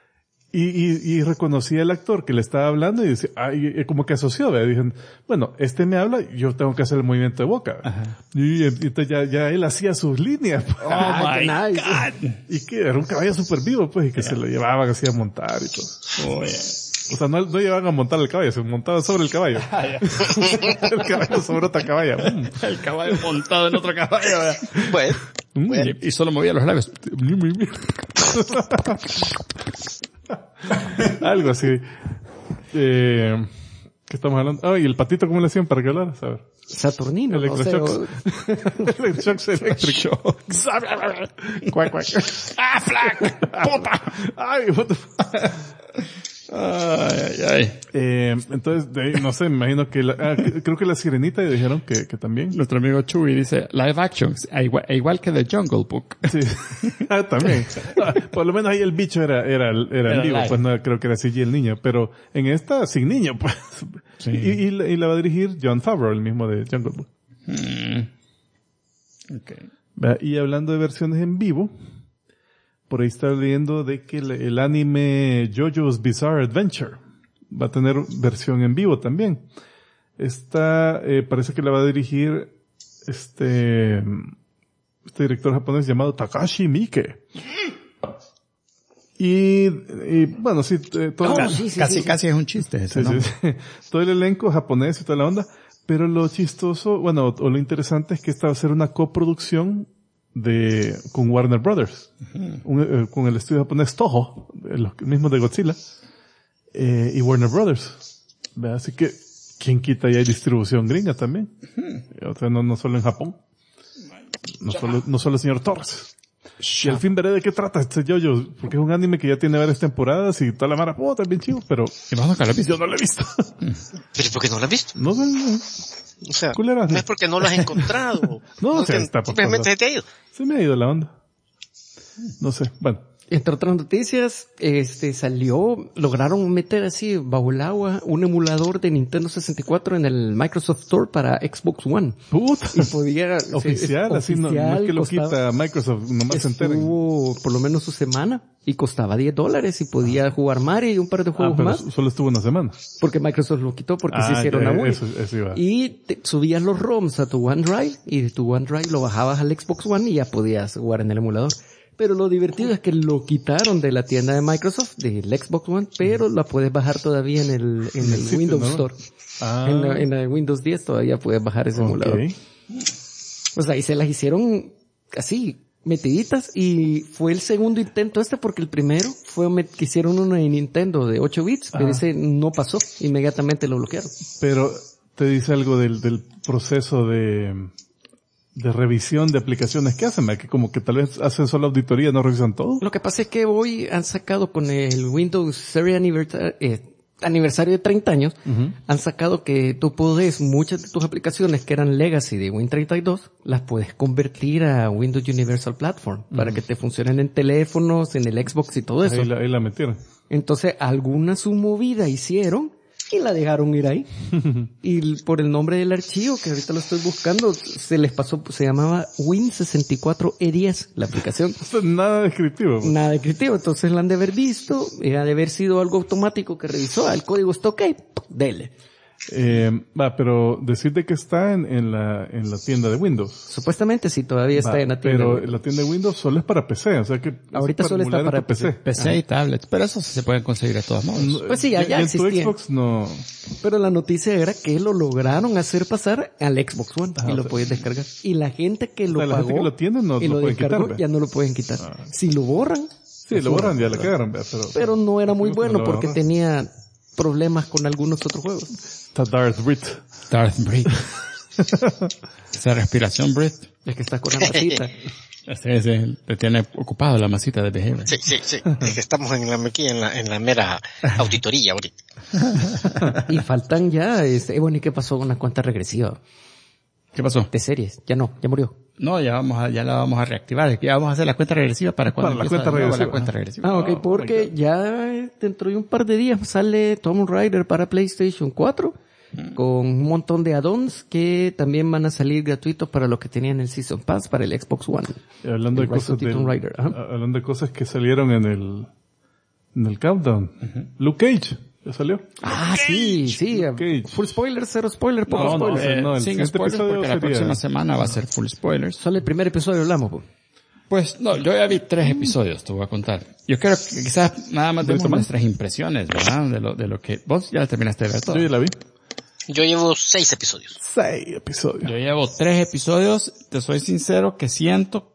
y reconocía al actor que le estaba hablando y decía, y como que asoció, ¿verdad? Dijeron, bueno, este me habla, yo tengo que hacer el movimiento de boca. Ajá. Y entonces ya él hacía sus líneas. Oh my nice. God. Y que era un caballo súper vivo, pues, y que se lo llevaban así a montar y todo. Oh, yeah. O sea, no llevaban a montar el caballo, se montaban sobre el caballo. El caballo sobre otra caballo. El caballo montado en otro caballo. ¿verdad? Bueno, Y solo movía los labios. Algo así. ¿Qué estamos hablando? Y el patito, ¿cómo le hacían para que hablara? A ver. Saturnino. no sé, Electroshocks. Electroshocks eléctricos. Cuac, cuac. ¡Ah, flac! ¡Puta! Ay, what the fuck. Ay. Entonces, de ahí, no sé, me imagino que creo que la Sirenita dijeron que también. Nuestro amigo Chuy dice, live actions, igual que The Jungle Book. Sí. También. Por lo menos ahí el bicho era en vivo, live. pues no creo que era CG el niño, pero en esta sin niño, pues. Sí. Y la va a dirigir Jon Favreau, el mismo de Jungle Book. Okay. Y hablando de versiones en vivo, por ahí está leyendo de que el anime JoJo's Bizarre Adventure va a tener versión en vivo también. Esta parece que la va a dirigir este director japonés llamado Takashi Miike. Y bueno, sí, todo Casi es un chiste ese, sí, ¿no? sí. Todo el elenco japonés y toda la onda, pero lo chistoso, bueno, o lo interesante es que esta va a ser una coproducción con Warner Brothers, con el estudio japonés Toho, los mismos de Godzilla, y Warner Brothers. ¿Verdad? Así que, ¿quién quita? Ya hay distribución gringa también. O sea, no solo en Japón. No solo el señor Torres. Y al fin veré de qué trata este JoJo, porque es un anime que ya tiene varias temporadas y toda la mara, está bien chido, pero... ¿Y vos nunca lo has visto? Yo no lo he visto. ¿Pero por qué no lo has visto? No sé, no. O sea, Culera, no es porque no lo has encontrado. No, o sea, está por simplemente todos se te ha ido. Se me ha ido la onda. No sé, bueno. Entre otras noticias, lograron meter así bajo el agua un emulador de Nintendo 64 en el Microsoft Store para Xbox One. Puta. Y podía... Oficial, así no es que lo quita Microsoft, nomás se enteren. Estuvo por lo menos su semana y costaba $10 y podía jugar Mario y un par de juegos pero más. solo estuvo una semana. Porque Microsoft lo quitó porque se hicieron ya, a eso iba. Y subías los ROMs a tu OneDrive y de tu OneDrive lo bajabas al Xbox One y ya podías jugar en el emulador. Pero lo divertido es que lo quitaron de la tienda de Microsoft, del Xbox One, pero la puedes bajar todavía en el sitio, Windows ¿no? Store. Ah. En la Windows 10 todavía puedes bajar ese emulador. Pues ahí se las hicieron así, metiditas, y fue el segundo intento porque el primero fue que hicieron uno de Nintendo de 8 bits, pero ese no pasó, inmediatamente lo bloquearon. Pero te dice algo del proceso de revisión de aplicaciones que hacen, que como que tal vez hacen solo auditoría, no revisan todo. Lo que pasa es que hoy han sacado con el Windows Series aniversario de 30 años, han sacado que tú puedes, muchas de tus aplicaciones que eran legacy de Win32, las puedes convertir a Windows Universal Platform para que te funcionen en teléfonos, en el Xbox y todo eso. Ahí la metieron. Entonces, alguna su movida hicieron y la dejaron ir ahí. Y por el nombre del archivo, que ahorita lo estoy buscando, se les pasó, se llamaba Win64E10, la aplicación. Nada descriptivo. Nada descriptivo. Entonces la han de haber visto, ha de haber sido algo automático que revisó, el código está ok, dele. Pero decirte que está en la tienda de Windows. Supuestamente sí, todavía está en la tienda. Pero la tienda de Windows solo es para PC, o sea que... Ahorita solo está para PC. PC y tablets, pero eso se puede conseguir de todos modos. Pues sí, ya en existía. tu Xbox no... Pero la noticia era que lo lograron hacer pasar al Xbox One y lo podías descargar. Y la gente que lo pagó la gente que lo tiene no y lo pueden descargó, quitar, ya no lo pueden quitar. Si lo borran... Sí, lo borran, ya la cagaron, pero no era muy no bueno lo porque borran. tenía problemas con algunos otros juegos. Está Darth Brit. Darth Brit. Esa respiración Brit. Es que está con la masita. Sí, te tiene ocupado la masita de Behavior. Sí. Es que estamos aquí en la mera auditoría ahorita. Y faltan ya, bueno, ¿y qué pasó con la cuenta regresiva? ¿Qué pasó? De series. Ya murió. No, ya la vamos a reactivar. Ya vamos a hacer la cuenta regresiva para cuando Para la cuenta regresiva. Ok, porque ya dentro de un par de días sale Tomb Raider para PlayStation 4 con un montón de add-ons que también van a salir gratuitos para los que tenían el Season Pass para el Xbox One. Y hablando de cosas hablando de cosas que salieron en el countdown. Luke Cage, ya salió. Sí. Cage. Full spoiler, cero spoiler, poco spoiler. No, el sin siguiente spoilers episodio porque la sería... próxima semana va a ser full spoilers. Solo el primer episodio hablamos, pues. Pues no, yo ya vi 3 episodios, te voy a contar. Yo creo que quizás nada más demos nuestras impresiones, ¿verdad? De lo que vos ya la terminaste de ver todo. Yo ya la vi. Yo llevo 6 episodios. 6 episodios. Yo llevo 3 episodios, te soy sincero que siento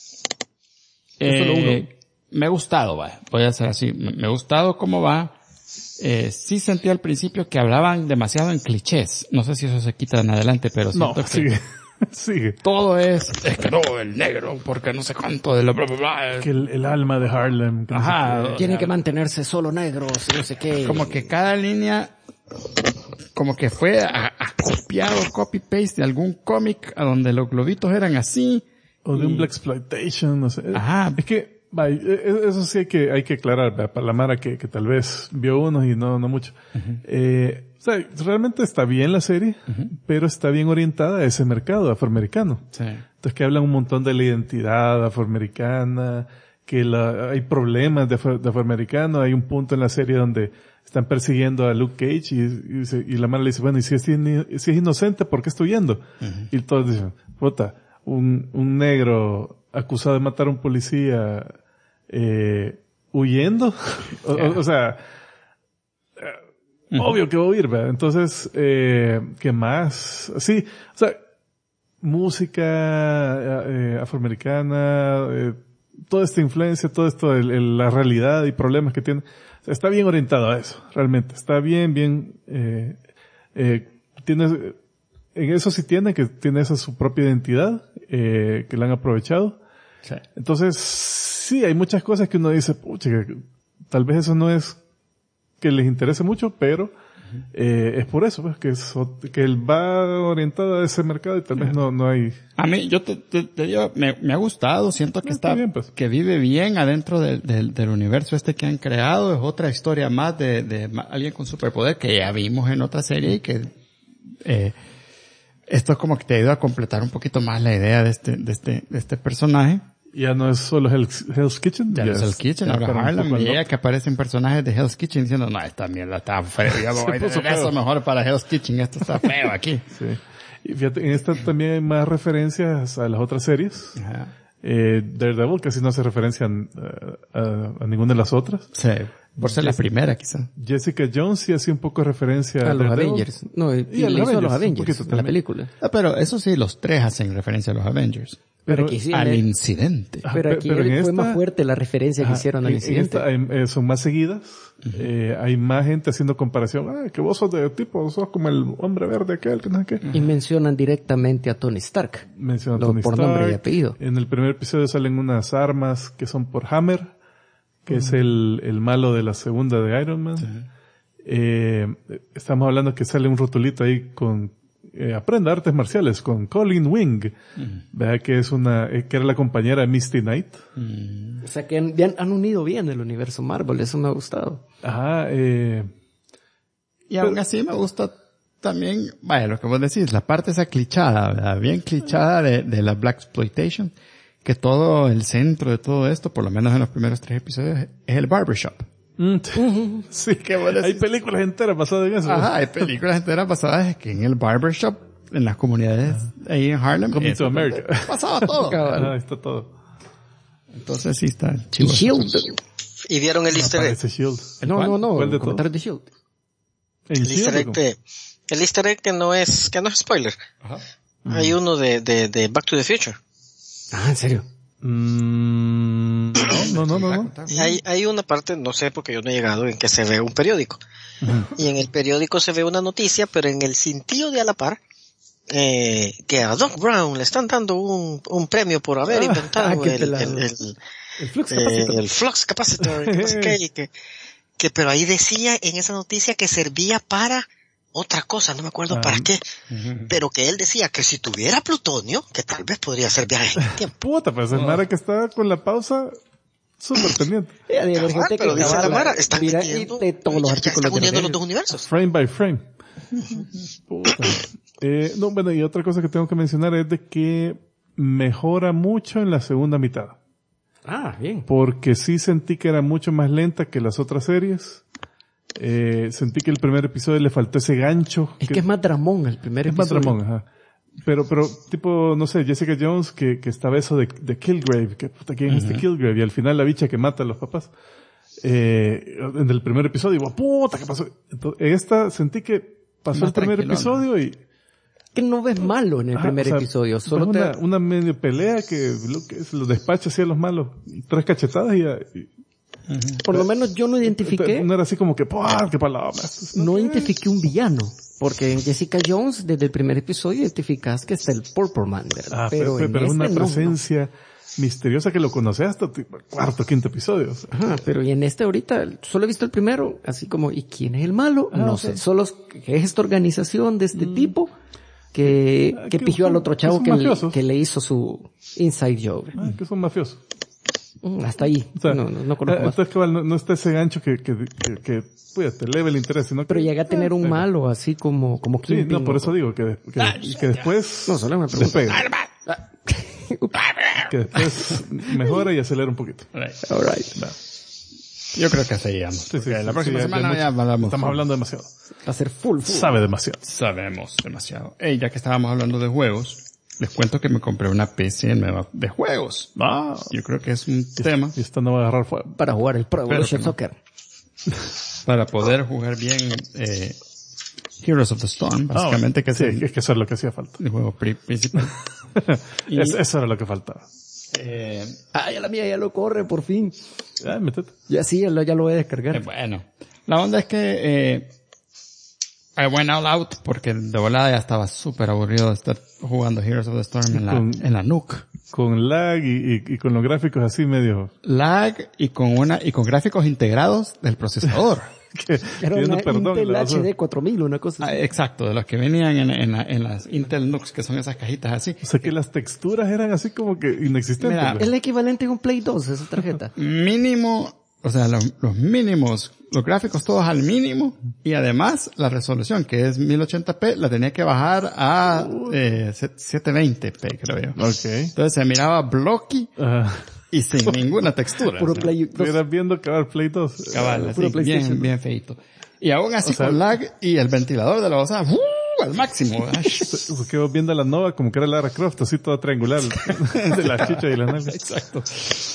solo uno. me ha gustado, voy a hacer así, me ha gustado cómo va. Sí sentí al principio que hablaban demasiado en clichés. No sé si eso se quita en adelante, pero siento que sigue. todo es que no, el negro, porque no sé cuánto de lo bla bla bla. Que el alma de Harlem. Que Ajá. Tiene que mantenerse solo negros, no sé qué. Como que cada línea, como que fue a copiado, copy-paste de algún cómic a donde los globitos eran así. O de un Blaxploitation, no sé. Ajá. Es que, eso sí hay que aclarar, para la Mara que tal vez vio unos y no mucho. O sea, realmente está bien la serie, pero está bien orientada a ese mercado afroamericano. Sí. Entonces que hablan un montón de la identidad afroamericana, que hay problemas de afroamericano. Hay un punto en la serie donde están persiguiendo a Luke Cage y la Mara le dice, bueno, y si es inocente, ¿por qué estoy huyendo? Y todos dicen, puta, un negro acusado de matar a un policía huyendo. O sea, obvio que va a huir, ¿verdad? Entonces, ¿qué más? Sí, o sea, música afroamericana, toda esta influencia, todo esto, la realidad y problemas que tiene. O sea, está bien orientado a eso, realmente. Está bien, tiene, en eso sí tiene esa su propia identidad, que la han aprovechado. Sí. Entonces, sí, hay muchas cosas que uno dice, pucha, que tal vez eso no es que les interese mucho, pero es por eso, pues, que él va orientado a ese mercado y tal vez no hay... A mí, yo te digo, me ha gustado, siento que está bien, pues. que vive bien adentro del universo que han creado, es otra historia más de alguien con superpoder que ya vimos en otra serie y que, esto es como que te ayuda a completar un poquito más la idea de este personaje. Ya no es solo Hell's Kitchen. Ya no es Hell's Kitchen, ahora Harlem, y ya que aparecen personajes de Hell's Kitchen diciendo, no, esta mierda está feo, ya voy a tener eso mejor para Hell's Kitchen, esto está feo aquí. Sí. Y fíjate, en esta también hay más referencias a las otras series. Ajá. Daredevil casi no hace referencia a ninguna de las otras. Sí, por ser la primera quizá. Jessica Jones sí hacía un poco de referencia a los Daredevil. Avengers. No, y a le hizo a los un Avengers poquito en la también. película. Pero eso sí, los tres hacen referencia a los Avengers. Pero aquí sí, Al incidente. pero aquí pero en fue esta- más fuerte la referencia que hicieron al En incidente. esta son más seguidas. Hay más gente haciendo comparación. Que vos sos de tipo, sos como el hombre verde aquel, que no sé qué. Y mencionan directamente a Tony Stark. Menciona a Lo- Tony por Stark. nombre y apellido. En el primer episodio salen unas armas que son por Hammer, que es el malo de la segunda de Iron Man. Estamos hablando que sale un rotulito ahí con aprenda artes marciales con Colleen Wing, ¿verdad? Que es que era la compañera de Misty Knight. O sea que han unido bien el universo Marvel, eso me ha gustado. Ajá, Y aún así me gusta también, vaya, lo que vos decís, la parte esa clichada, ¿verdad? Bien clichada de la Blaxploitation, que todo el centro de todo esto, por lo menos en los primeros 3 episodios, es el barbershop. sí, Qué bueno hay decís. películas enteras basadas en eso. Ajá, hay películas enteras basadas que en el barbershop, en las comunidades ahí en Harlem, Coming eso to America. pasaba todo. Ahí está todo. Entonces sí está Y chido. Shield. Y vieron el easter egg. Parece Shield. No, ¿Cuál de comentarios de Shield. ¿En El easter egg Shield? el easter egg que no es spoiler. Hay uno de Back to the Future. Ah, ¿en serio? No. Y hay una parte, no sé porque yo no he llegado, en que se ve un periódico. Y en el periódico se ve una noticia, pero en el cintillo de a la par, que a Doc Brown le están dando un premio por haber inventado qué pelado. El Flux Capacitor. el Flux Capacitor, que no sé qué, que pero ahí decía en esa noticia que servía para otra cosa, no me acuerdo para qué, pero que él decía que si tuviera plutonio, que tal vez podría hacer viajes en el tiempo. Puta, pues el Mara que está con la pausa súper pendiente. Hay gente Pero que dice la acaba- Mara, están mira, metiendo, y de todos los ya artículos están de uniendo los los dos universos. Frame by frame. Puta. No, bueno, y otra cosa que tengo que mencionar es de que mejora mucho en la segunda mitad. Ah, bien. Porque sí sentí que era mucho más lenta que las otras series. Sentí que el primer episodio le faltó ese gancho. Es que es más dramón el primer Es más episodio. Ramón, ajá. Pero, tipo, no sé, Jessica Jones, que estaba eso de Killgrave, que puta, ¿quién es este Killgrave? Y al final la bicha que mata a los papás. En el primer episodio, digo, puta, ¿qué pasó? Entonces, esta sentí que pasó Más el primer tranquilona. episodio y... Que no ves malo en el Ajá, primer o sea, episodio. Solo ves te... una medio pelea que lo despacha así a los malos. 3 cachetadas y Por lo menos yo no identifiqué, no era así como que, ¡pua! ¡Qué palabras! no identifiqué un villano. Porque en Jessica Jones, desde el primer episodio, identificas que está el Purple Man, ¿verdad? Pero es una no, presencia misteriosa que lo conocí hasta tipo, 4º, 5º episodio. O sea. Ajá, pero y en este ahorita, solo he visto el primero, así como, ¿y quién es el malo? No sé, solo es que es esta organización de este tipo que pidió al otro chavo son mafiosos. que le hizo su inside job. Que son mafiosos. Hasta ahí. O sea, no conozco más. entonces cabal, no está ese gancho que pues, te eleva el interés, sino que... Pero llega a tener un malo así como Sí, Kingpin, no, por ¿no? eso digo que después... No, solo me pregunto. despega. Que después mejora y acelera un poquito. All right. Yo creo que seguíamos. Sí, La próxima sí, semana mucho. ya hablamos. Estamos hablando demasiado. Va a ser full. Sabe demasiado. Sabemos demasiado. Ya que estábamos hablando de juegos, les cuento que me compré una PC nueva de juegos. Yo creo que es un tema Y esta no va a agarrar fuego. Para jugar el Pro Evolution que no. Soccer. para poder jugar bien Heroes of the Storm, básicamente, que sí, es es que eso es lo que hacía falta. el juego principal. Y- Eso era lo que faltaba. Ya la mía ya lo corre, por fin. Métete. Ya sí, ya lo voy a descargar. bueno, la onda es que I went all out porque de volada ya estaba súper aburrido de estar jugando Heroes of the Storm en la nuke. Con lag y con los gráficos así medio... Lag y con gráficos integrados del procesador. Era una Intel HD 4000, una cosa así. Exacto, de los que venían en las Intel NUCs, que son esas cajitas así. O sea que las texturas eran así como que inexistentes. Mira, es el equivalente a un Play 2, esa tarjeta. Mínimo, o sea, los mínimos, los gráficos todos al mínimo, y además la resolución, que es 1080p, la tenía que bajar a 720p, creo yo. Okay. Entonces se miraba blocky y sin ninguna textura. Puro Play 2. Estuvieras viendo cabal Play 2. Cabal, así, bien feito. Y aún así con lag y el ventilador de la bocina, al máximo. Se quedó viendo la Nova como que era Lara Croft, así toda triangular, de la chicha y la nalga. Exacto.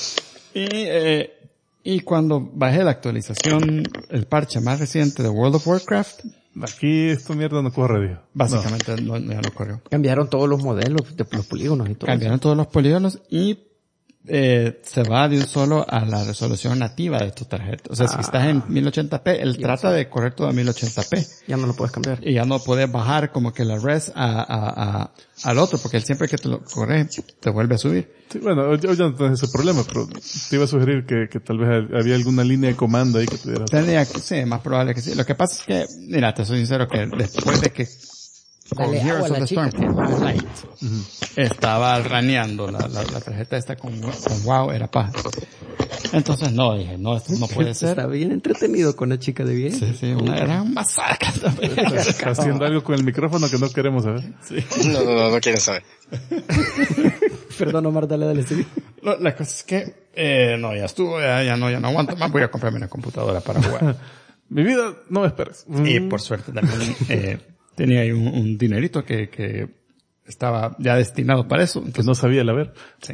Y cuando bajé la actualización, el parche más reciente de World of Warcraft, aquí esta mierda no corre, dijo. Básicamente ya no corrió. Cambiaron todos los modelos de los polígonos y todo. Cambiaron todos los polígonos y se va de un solo a la resolución nativa de tu tarjeta. O sea, si estás en 1080p, él trata de correr todo a 1080p. Ya no lo puedes cambiar. Y ya no puedes bajar como que la res al otro, porque él siempre que te lo corre, te vuelve a subir. Sí, bueno, yo ya no tengo ese problema, pero te iba a sugerir que tal vez había alguna línea de comando ahí que pudiera... Sí, más probable que sí. Lo que pasa es que, mira, te soy sincero que después de que con Heroes of the Storm Light estaba raneando la tarjeta esta con WoW, era paja. Entonces dije, esto no puede ser. Está bien entretenido con la chica de bien. Sí, era un masaca también. Está haciendo algo con el micrófono que no queremos saber. Sí. No quieren saber. Perdón, Omar, dale, sí. La cosa es que, ya estuvo, ya no aguanto más, voy a comprarme una computadora para jugar. Mi vida, no me esperes. Y por suerte también, tenía ahí un dinerito que estaba ya destinado para eso. Entonces, que no sabía el haber. Sí.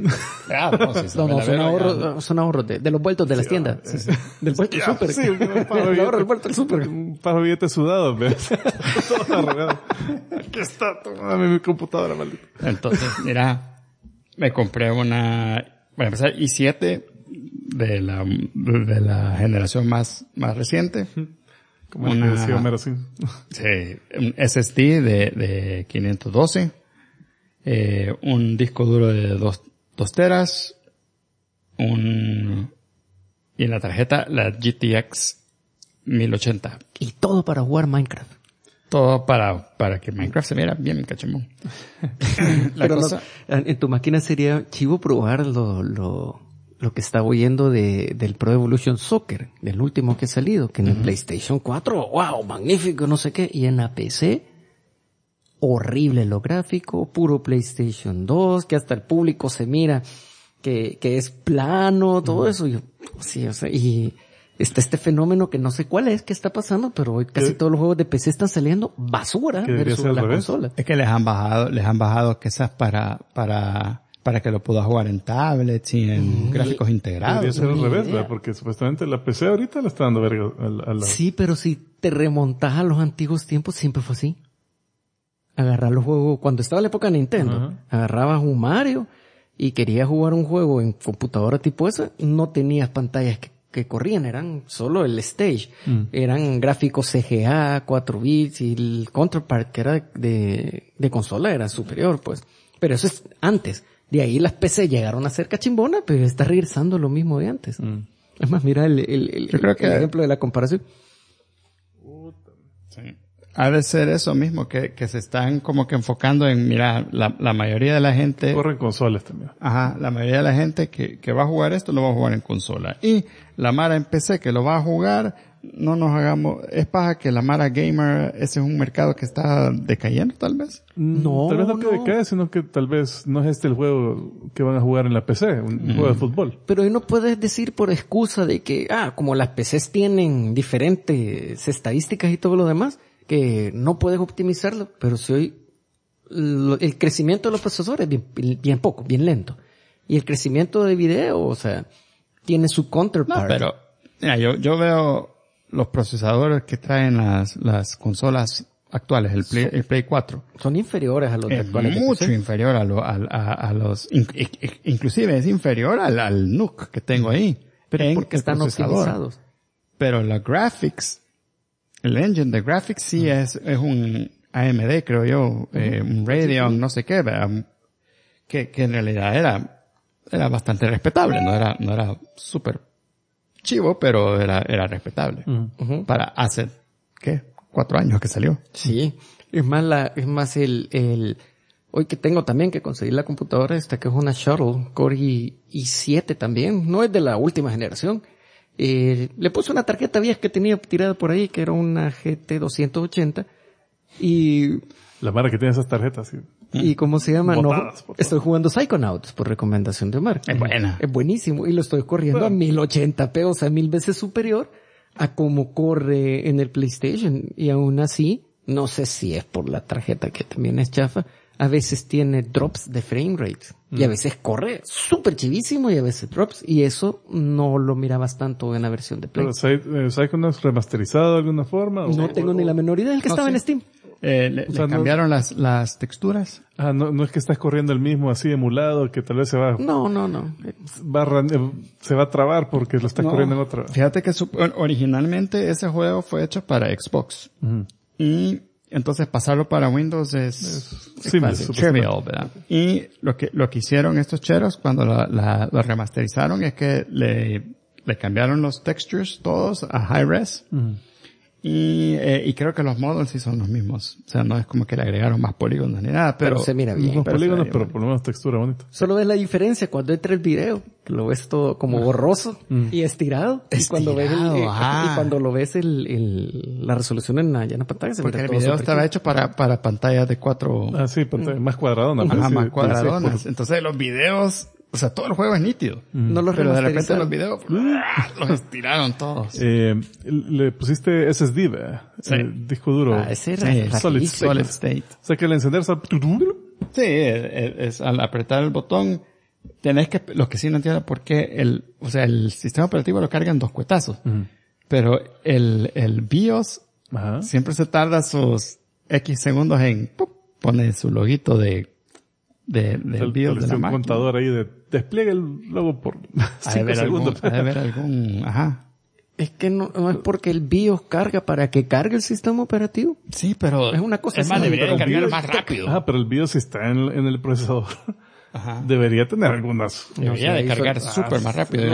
Son ahorros de los vueltos de las tiendas. Sí. Del vuelto del súper. Sí, el ahorro del vuelto del súper. Un pajo de billetes sudados, ¿ves? Todo arrugado. Aquí está, toma mi computadora, maldito. Entonces, mira, me compré para empezar, i7 de la generación más reciente. Como el que decía Homero Simpson. Sí, un SSD de 512, un disco duro de 2 teras, y en la tarjeta la GTX 1080. Y todo para jugar Minecraft. Todo para que Minecraft se viera bien cachimón. Pero cosa... en tu máquina sería chivo probar lo que estaba oyendo del Pro Evolution Soccer, del último que ha salido, que en el PlayStation 4, wow, magnífico, no sé qué, y en la PC, horrible lo gráfico, puro PlayStation 2, que hasta el público se mira que es plano, todo eso, sí, o sea, y está este fenómeno que no sé cuál es, que está pasando, pero hoy casi todos los juegos de PC están saliendo basura versus la consola. Es que les han bajado quizás para que lo puedas jugar en tablets y en gráficos integrados. Debería ser al revés, ¿verdad? Porque supuestamente la PC ahorita le está dando verga a la... Sí, pero si te remontas a los antiguos tiempos, siempre fue así. Agarrar los juegos, cuando estaba la época de Nintendo, agarrabas un Mario y querías jugar un juego en computadora tipo esa, no tenías pantallas que corrían, eran solo el stage. Eran gráficos CGA, 4 bits, y el counterpart que era de consola era superior, pues. Pero eso es antes. De ahí las PC llegaron a ser cachimbonas, pero está regresando lo mismo de antes. Es más, mira el ejemplo de la comparación. Sí. Ha de ser eso mismo, que se están como que enfocando en, mira, la mayoría de la gente... Corren consolas también. Ajá, la mayoría de la gente que va a jugar esto lo va a jugar en consola. Y la mara en PC que lo va a jugar, no nos hagamos... Es paja que la mara gamer, ese es un mercado que está decayendo, tal vez. No, tal vez no que decae, sino que tal vez no es el juego que van a jugar en la PC, un juego de fútbol. Pero ahí no puedes decir por excusa de que, como las PCs tienen diferentes estadísticas y todo lo demás, que no puedes optimizarlo, pero si hoy el crecimiento de los procesadores es bien poco, bien lento. Y el crecimiento de video, o sea, tiene su counterpart. No, pero mira, yo veo los procesadores que traen las consolas actuales, el Play 4. Son inferiores a los de actuales. Mucho inferior a los, inclusive es inferior al NUC que tengo ahí. Pero porque están optimizados. Pero la graphics, el engine de graphics sí es un AMD, creo yo, un Radeon, no sé qué, que en realidad era era bastante respetable, no era súper chivo, pero era respetable. Para hace, ¿qué? 4 años que salió. Sí. Es más hoy que tengo también que conseguir la computadora esta que es una Shuttle Core i7 también. No es de la última generación. Le puse una tarjeta vieja que tenía tirada por ahí que era una GT 280 y la mara que tiene esas tarjetas, sí. ¿Y cómo se llama? Botadas, estoy jugando Psychonauts por recomendación de Omar. Es buena. Es buenísimo. Y lo estoy corriendo a 1080p, o sea, 1000 veces superior a como corre en el PlayStation. Y aún así, no sé si es por la tarjeta que también es chafa, a veces tiene drops de frame rate. Y a veces corre súper chivísimo y a veces drops. Y eso no lo mirabas tanto en la versión de Play. ¿Pero Psychonauts remasterizado de alguna forma? No tengo ni la menor idea del que estaba en Steam. Le cambiaron las texturas. No es que estás corriendo el mismo así emulado, que tal vez se va... No. Se va a trabar porque lo estás corriendo en otra. Fíjate que originalmente ese juego fue hecho para Xbox. Y entonces pasarlo para Windows es trivial, ¿verdad? Y lo que hicieron estos cheros cuando lo remasterizaron es que le cambiaron los textures todos a high res. Y creo que los models sí son los mismos. O sea, no es como que le agregaron más polígonos ni nada, pero se mira bien. Más polígonos, pero por lo menos textura bonita. Solo ves la diferencia cuando entra el video, que lo ves todo como borroso y estirado. Y cuando ves y cuando lo ves la resolución en la pantalla se porque mira el todo video estaba hecho para pantallas de 4. Sí, pantallas más cuadradonas. Más cuadradonas. Entonces los videos, o sea, todo el juego es nítido. No los pero de repente los videos los estiraron todos. Le pusiste SSD, ¿verdad? Sí. Disco duro. Ese era Solid State. O sea que al encender Sí, es al apretar el botón tenés que, lo que sí no entiendo por qué el sistema operativo lo carga en 2 cuetazos. Pero el BIOS siempre se tarda sus X segundos en pone su loguito del BIOS de la máquina. Un contador ahí de despliegue el logo por 5 segundos. Ha de haber algún, Es que no es porque el BIOS carga para que cargue el sistema operativo. Sí, pero es una cosa es más, así. debería cargar más rápido. Pero el BIOS está en el procesador. Debería tener algunas. Debería de cargar súper más rápido.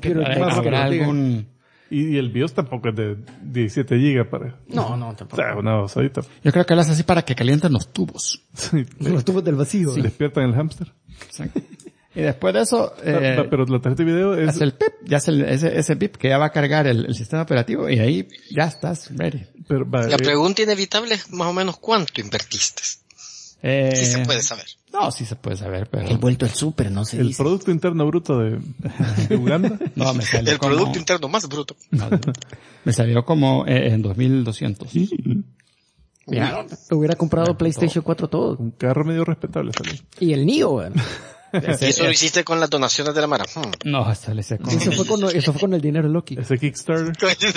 Y el BIOS tampoco es de 17 GB para... No, tampoco. O sea, una basadita. Yo creo que lo hace así para que calienten los tubos. Sí. Los tubos del vacío. Sí. Despiertan el hámster. Exacto. Y después de eso... pero la tarjeta de video es... Hace el pip, ya hace ese pip que ya va a cargar el sistema operativo y ahí ya estás ready. La pregunta inevitable es más o menos cuánto invertiste. Sí se puede saber. No, sí se puede saber, pero... El vuelto al súper, no se el dice. Producto Interno Bruto de Uganda. No, me salió el Producto Interno más bruto. No, me salió como en 2200. Ya, hubiera comprado PlayStation 4 todo. Un carro medio respetable salió. Y el Nio, ¿Y eso lo hiciste con las donaciones de la Mara? No, hasta le sé con... Eso fue con el dinero de Loki. Ese Kickstarter.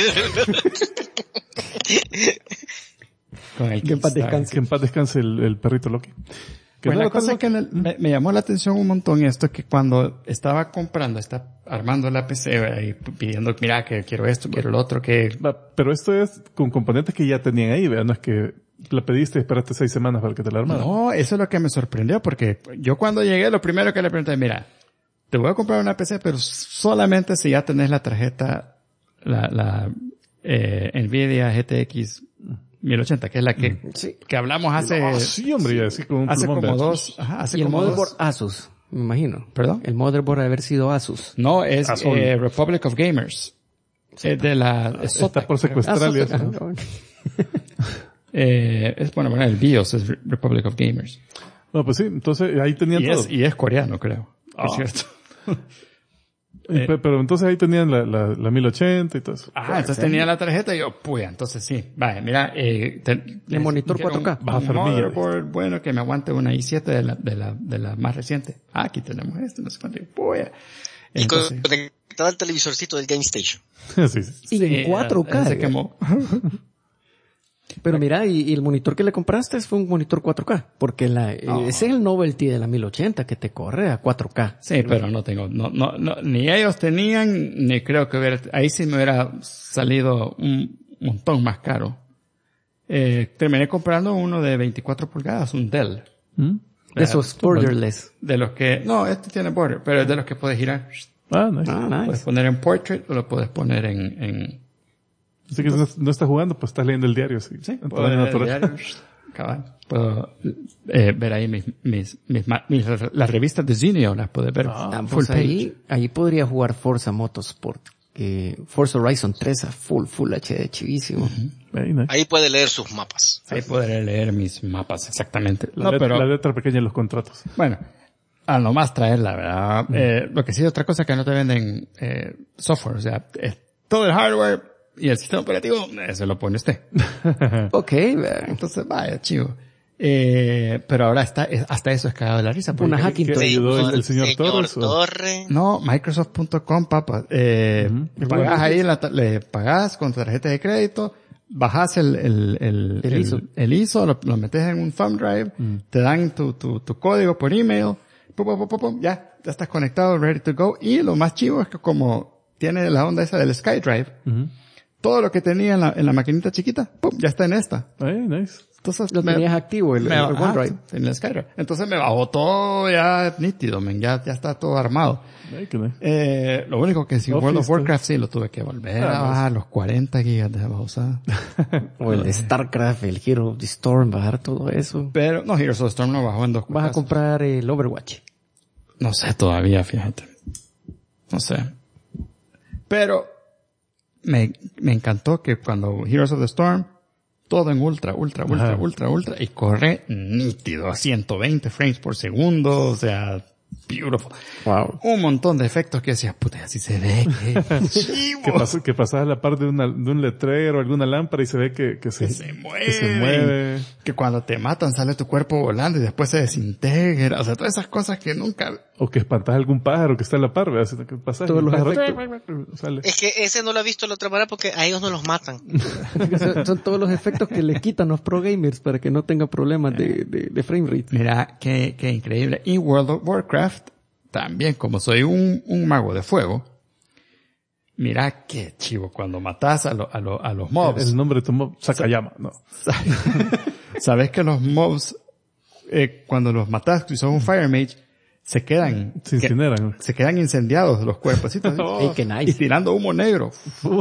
Con el que en paz descanse. Que en paz descanse el perrito Loki. Pues la cosa que me llamó la atención un montón esto, que cuando estaba armando la PC y pidiendo, mira, que quiero esto, quiero lo otro, que... Pero esto es con componentes que ya tenían ahí, ¿verdad? No es que la pediste y esperaste 6 semanas para que te la armaran. No, eso es lo que me sorprendió, porque yo cuando llegué, lo primero que le pregunté, mira, te voy a comprar una PC, pero solamente si ya tenés la tarjeta, Nvidia GTX 1080, que es la que hablamos hace... sí, hombre, ya así con un hace como 2... y el motherboard Asus, me imagino. ¿Perdón? El motherboard debe haber sido Asus. No, es Republic of Gamers. Es de la... Está por secuestrar y eso. Bueno, el BIOS es Republic of Gamers. No, pues sí, entonces ahí tenían todo. Y es coreano, creo. Por cierto. Pero entonces ahí tenían la 1080 y todo eso. Entonces tenía la tarjeta y yo, pues, entonces sí. Vale, mira, el monitor 4K. Un motherboard bueno que me aguante una i7 de la más reciente. Aquí tenemos esto, no sé cuánto. Pues, y conectaba el televisorcito del Game Station. Sí. Y en 4K. Se quemó. Pero mira, y el monitor que le compraste fue un monitor 4K, porque ese es el Novelty de la 1080 que te corre a 4K. Sí, pero no tengo, ni ellos tenían, ni creo que ahí sí me hubiera salido un montón más caro. Terminé comprando uno de 24 pulgadas, un Dell. De esos borderless. De los que, no, este tiene border, pero es de los que puedes girar. Nice. Puedes poner en portrait o lo puedes poner en... Así que no estás jugando, pues estás leyendo el diario. Sí, puedo leer el diario. Cabal. Puedo ver ahí las revistas de Zinio, las puedes ver. Pues ahí podría jugar Forza Motorsport. Forza Horizon 3 a full HD, chivísimo. Nice. Ahí puede leer sus mapas. Ahí podré leer mis mapas, exactamente. La letra pequeña en los contratos. Bueno, a nomás traerla, ¿verdad? Lo que sí, otra cosa que no te venden software, o sea, todo el hardware y el sistema operativo, se lo pone usted. Ok, entonces vaya, chivo. Pero ahora hasta eso es cagado de la risa. Una hacking ¿Qué ayudó el señor Torres? No, Microsoft.com, papá. Pagás ahí, le pagás con tu tarjeta de crédito, bajás el ISO, lo metes en un thumb drive, te dan tu código por email, ya estás conectado, ready to go. Y lo más chivo es que como tiene la onda esa del SkyDrive, todo lo que tenía en la maquinita chiquita, ya está en esta. Nice. Entonces lo tenías activo el OneDrive. En el SkyDrive. Entonces me bajó todo ya nítido, ya está todo armado. Lo único que si World of Warcraft sí lo tuve que volver a bajar los 40 gigas de baja. O el de StarCraft, el Heroes of the Storm, bajar todo eso. Pero no, Heroes of the Storm lo bajó en 2 Vas a comprar el Overwatch. No sé todavía, fíjate. No sé. Pero me encantó que cuando Heroes of the Storm todo en ultra, y corre nítido a 120 frames por segundo, o sea, beautiful. Wow. Un montón de efectos que decías, puta, así se ve, que pasas a la par de un letrero, alguna lámpara y se ve que se mueve. Que cuando te matan sale tu cuerpo volando y después se desintegra, o sea, todas esas cosas que nunca... O que espantas a algún pájaro que está en la par, ¿verdad? Que pasas todos los efectos. Sale. Es que ese no lo he visto de la otra manera porque a ellos no los matan. Son todos los efectos que le quitan los pro gamers para que no tenga problemas de frame rate. Mira, qué increíble. Y World of Warcraft, también como soy un mago de fuego, mira qué chivo cuando matas a los mobs. El nombre de tu mob, Sakayama, no. Sabes que los mobs, cuando los matas, si son un Fire Mage, se quedan incendiados los cuerpos. Qué nice. Y tirando humo negro.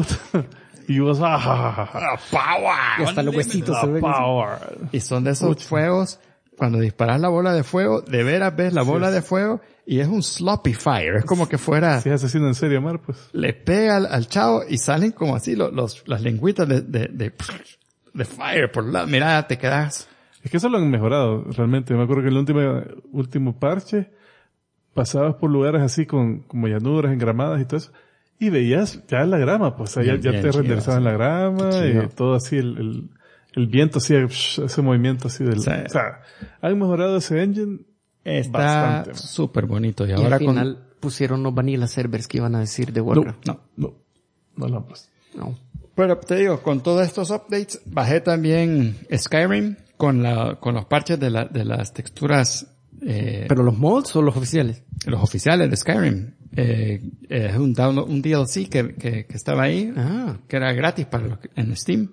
Y vos, power. Y hasta los huesitos se ven. Y son de esos fuegos, cuando disparas la bola de fuego, de veras ves la bola de fuego y es un sloppy fire. Es como que fuera... Si es asesino en serie, Mar, pues. Le pega al chavo y salen como así las lengüitas de fire por lado. Mira, te quedas... Es que eso lo han mejorado, realmente. Me acuerdo que en el último parche, pasabas por lugares así como llanuras, engramadas y todo eso, y veías ya la grama, pues ya te renderizaban la grama, y todo así, el viento así, ese movimiento así del... Sí. O sea, han mejorado ese engine bastante. Está súper bonito. Y ahora al final pusieron los vanilla servers que iban a decir de Warcraft. No lo han puesto. No. Pero te digo, con todos estos updates, bajé también Skyrim con los parches de las texturas. ¿Pero los mods o los oficiales? Los oficiales de Skyrim. Es un DLC que estaba ahí, que era gratis en Steam.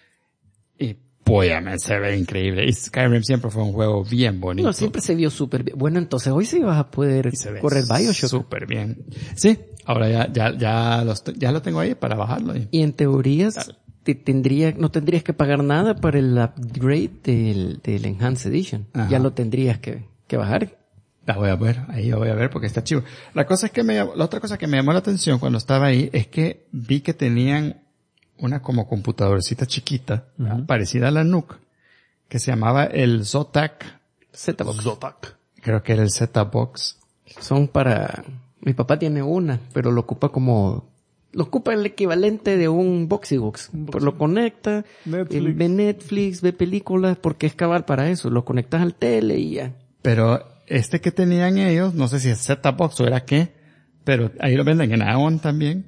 Y pues se ve increíble. Y Skyrim siempre fue un juego bien bonito. No, siempre se vio súper bien. Bueno, entonces hoy sí vas a poder correr BioShock. Súper bien. Sí, ahora ya lo tengo ahí para bajarlo. Y en teoría no tendrías que pagar nada para el upgrade del Enhanced Edition. Ajá. Ya lo tendrías que bajar. La voy a ver porque está chivo. La otra cosa que me llamó la atención cuando estaba ahí es que vi que tenían una como computadorcita chiquita, parecida a la NUC, que se llamaba el Zotac Z-Box. Creo que era el Z-Box. Son para... Mi papá tiene una, pero lo ocupa el equivalente de un Boxybox. Pues lo conecta, ve Netflix, ve películas, porque es cabal para eso. Lo conectas al tele y ya. Pero que tenían ellos, no sé si es Z-Box o era qué, pero ahí lo venden en Aon también.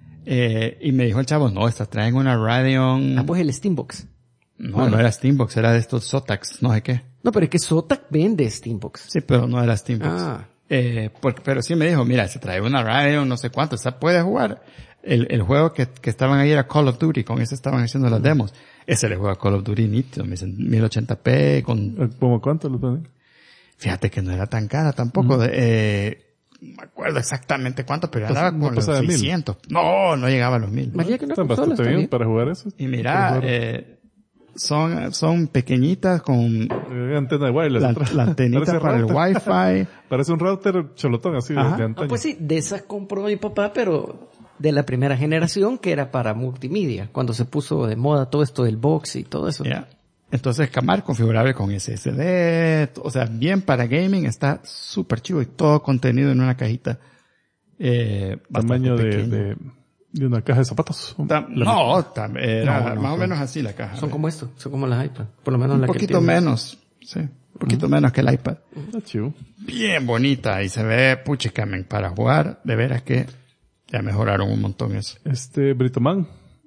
Y me dijo el chavo, no, estas traen una Radeon. Pues el Steambox. No era Steambox, era de estos Zotacs, no sé qué. No, pero es que Zotac vende Steambox. Sí, pero no era Steambox. Pero sí me dijo, mira, se trae una Radeon, no sé cuánto, puede jugar. El juego que estaban ahí era Call of Duty, con ese estaban haciendo las demos. Ese le juega Call of Duty nítido, me dicen 1080p con... ¿Cómo cuánto lo ponen? Fíjate que no era tan cara tampoco. No me acuerdo exactamente cuánto, pero andaba con los 600. No llegaba a los 1000. Están bastante bien para jugar eso. Y mira, son pequeñitas con antena de wireless. La antenita para el Wi-Fi. Parece un router cholotón así de antaño. Pues sí, de esas compró mi papá, pero de la primera generación que era para multimedia, cuando se puso de moda todo esto del box y todo eso. Yeah. Entonces, cámara configurable con SSD, o sea, bien para gaming, está súper chivo y todo contenido en una cajita. Tamaño de una caja de zapatos. Era más o menos así la caja. Son como esto, son como las iPad. Por lo menos un la poquito que menos, sí. Un poquito menos que el iPad. Está chivo. Bien bonita y se ve puchicamen para jugar. De veras que ya mejoraron un montón eso. Britoman.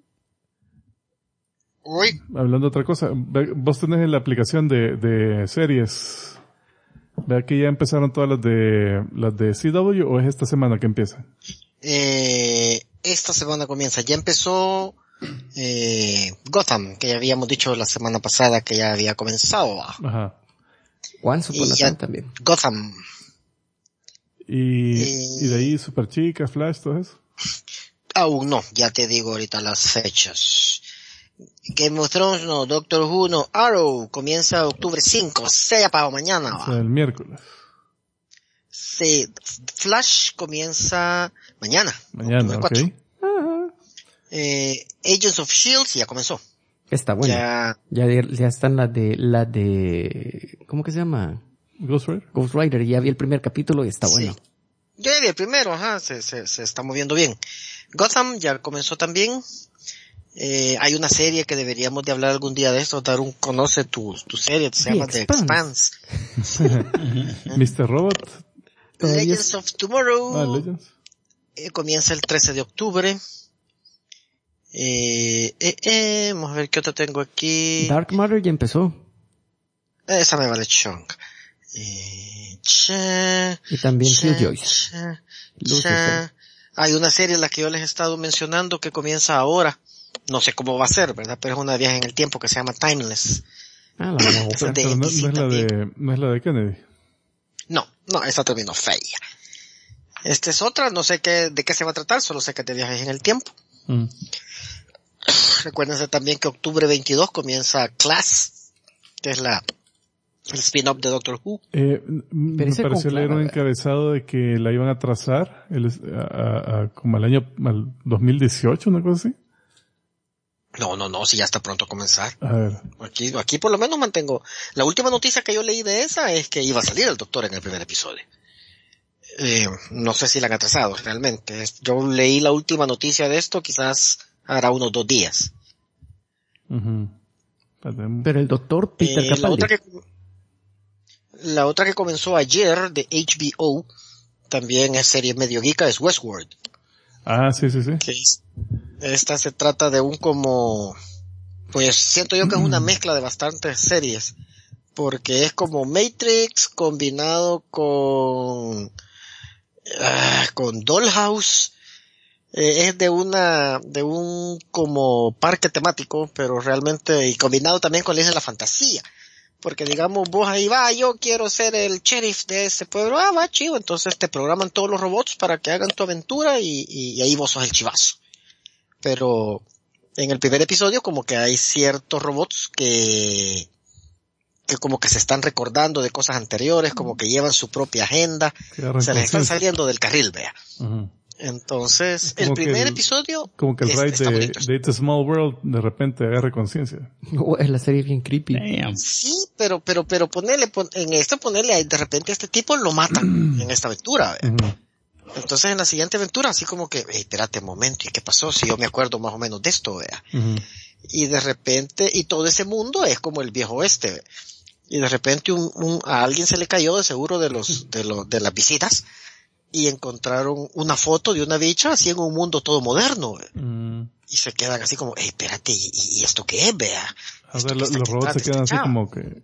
Uy. Hablando de otra cosa, vos tenés la aplicación de series. ¿Vea que ya empezaron todas las de CW o es esta semana que empieza? Esta semana comienza. Ya empezó Gotham, que ya habíamos dicho la semana pasada que ya había comenzado. Ajá. Once Upon a Time también. Gotham. Y de ahí Super Chica, Flash, todo eso. Aún no, ya te digo ahorita las fechas. Game of Thrones no, Doctor Who no, Arrow comienza octubre 5, sea para mañana. O sea, el miércoles. Sí, Flash comienza mañana. Mañana, ok. Agents of S.H.I.E.L.D. ya comenzó. Está bueno. Ya están las de, ¿cómo que se llama? Ghost Rider. Ghost Rider, ya vi el primer capítulo y está bueno. Yo ya vi el primero, se está moviendo bien. Gotham ya comenzó también. Hay una serie que deberíamos de hablar algún día de esto, conoce tu serie, se llama The Expanse. Mr. Robot. Legends of Tomorrow. Legends. Comienza el 13 de octubre. Vamos a ver qué otra tengo aquí. Dark Matter ya empezó. Esa me vale chunk. Y también Killjoys. Hay una serie en la que yo les he estado mencionando que comienza ahora. No sé cómo va a ser, ¿verdad? Pero es una viaje en el tiempo que se llama Timeless. La vamos a buscar. No es la de Kennedy. No, esta terminó fea. Esta es otra, no sé de qué se va a tratar, solo sé que te viajes en el tiempo. Recuérdense también que octubre 22 comienza Class, que es el spin-off de Doctor Who. Me pareció leer un encabezado de que la iban a trazar como al 2018, una cosa así. No, si ya está pronto a comenzar. A ver. Aquí por lo menos mantengo. La última noticia que yo leí de esa es que iba a salir el doctor en el primer episodio. No sé si la han atrasado realmente. Yo leí la última noticia de esto, quizás hará unos 2 días. Pero el doctor Peter Capaldi. La otra que comenzó ayer de HBO, también es serie medio geeka, es Westworld. Sí. Esta se trata de pues siento yo que es una mezcla de bastantes series, porque es como Matrix combinado con Dollhouse. Es de un como parque temático, pero realmente, y combinado también con la Isla de la Fantasía. Porque digamos, vos ahí yo quiero ser el sheriff de ese pueblo, va chivo, entonces te programan todos los robots para que hagan tu aventura y ahí vos sos el chivazo. Pero en el primer episodio como que hay ciertos robots que como que se están recordando de cosas anteriores, como que llevan su propia agenda, se les están saliendo del carril, vea. Entonces, el primer episodio... Como que el ride de It's a Small World de repente agarre conciencia. Es la serie bien creepy. Damn. Sí, pero ponerle de repente a este tipo lo matan en esta aventura. Entonces en la siguiente aventura así como que, espérate un momento, ¿y qué pasó? Si yo me acuerdo más o menos de esto, vea. Y de repente, y todo ese mundo es como el viejo oeste, ¿ve? Y de repente a alguien se le cayó de seguro de las visitas y encontraron una foto de una bicha así en un mundo todo moderno, ¿ve? Y se quedan así como, espérate, ¿y esto qué es, vea? O sea, los robots se quedan así como que...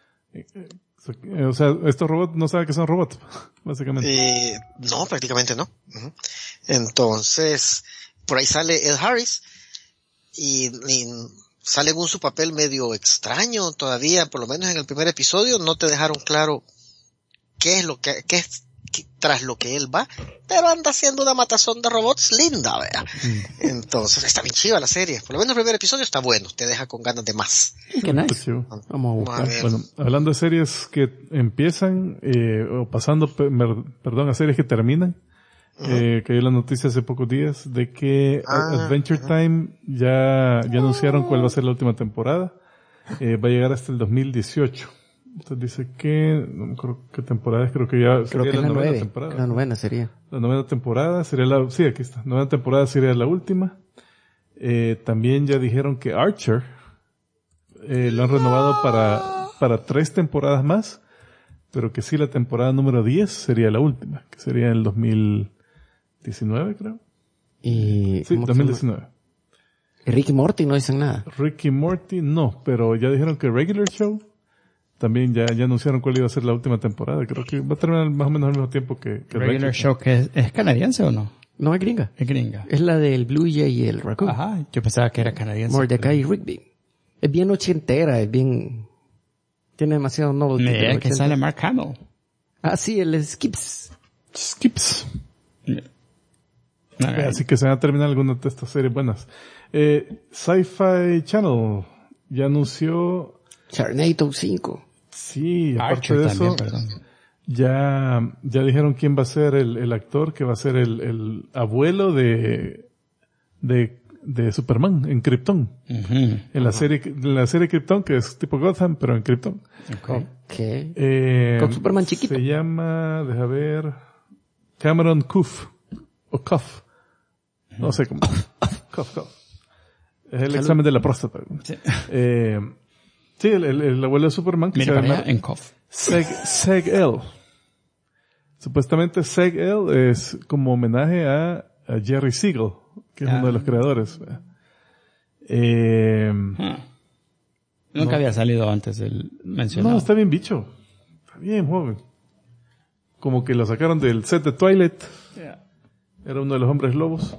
O sea, estos robots no saben que son robots, básicamente. No, prácticamente no. Entonces, por ahí sale Ed Harris y sale en su papel medio extraño todavía, por lo menos en el primer episodio no te dejaron claro qué es tras lo que él va, pero anda haciendo una matazón de robots linda, vea. Entonces, está bien chiva la serie. Por lo menos el primer episodio está bueno, te deja con ganas de más. Qué nice. Vamos a buscar. Bueno, hablando de series que empiezan, o pasando, a series que terminan, cayó la noticia hace pocos días de que Adventure Time ya anunciaron cuál va a ser la última temporada. Va a llegar hasta el 2018. Entonces dice que, no me acuerdo qué temporada es, creo que sería la novena temporada. La novena sería. La novena temporada sería sí, aquí está. Novena temporada sería la última. También ya dijeron que Archer, lo han renovado para 3 temporadas más, pero que sí la temporada número 10 sería la última, que sería en el 2019, creo. Sí, 2019. Rick y Morty no dicen nada. Rick y Morty no, pero ya dijeron que Regular Show también ya anunciaron cuál iba a ser la última temporada. Creo que va a terminar más o menos al mismo tiempo que Regular Show, que es canadiense o no? No, es gringa. Es gringa. Es la del Blue Jay y el Raccoon. Ajá, yo pensaba que era canadiense. Mordecai y Rigby. Es bien ochentera, tiene demasiado novelty. Que sale Mark Hamill. Ah, sí, el Skips. Así que se van a terminar algunas de estas series buenas. Sci-Fi Channel ya anunció Sharknado 5. Sí, aparte Archer de eso, también, ya dijeron quién va a ser el actor que va a ser el abuelo de Superman en Krypton. En la serie Krypton, que es tipo Gotham, pero en Krypton. Con Superman chiquito. Se llama, deja ver, Cameron Cuff, o Cuff. No sé cómo. Cuff. Es el examen de la próstata. Sí. Sí, el abuelo de Superman, que Mira, se llama en Cuff. Seg-El. Supuestamente Seg-El es como homenaje a Jerry Siegel, que es uno de los creadores. Nunca había salido antes el mencionado. No, está bien bicho. Está bien joven. Como que lo sacaron del set de Twilight. Era uno de los hombres lobos.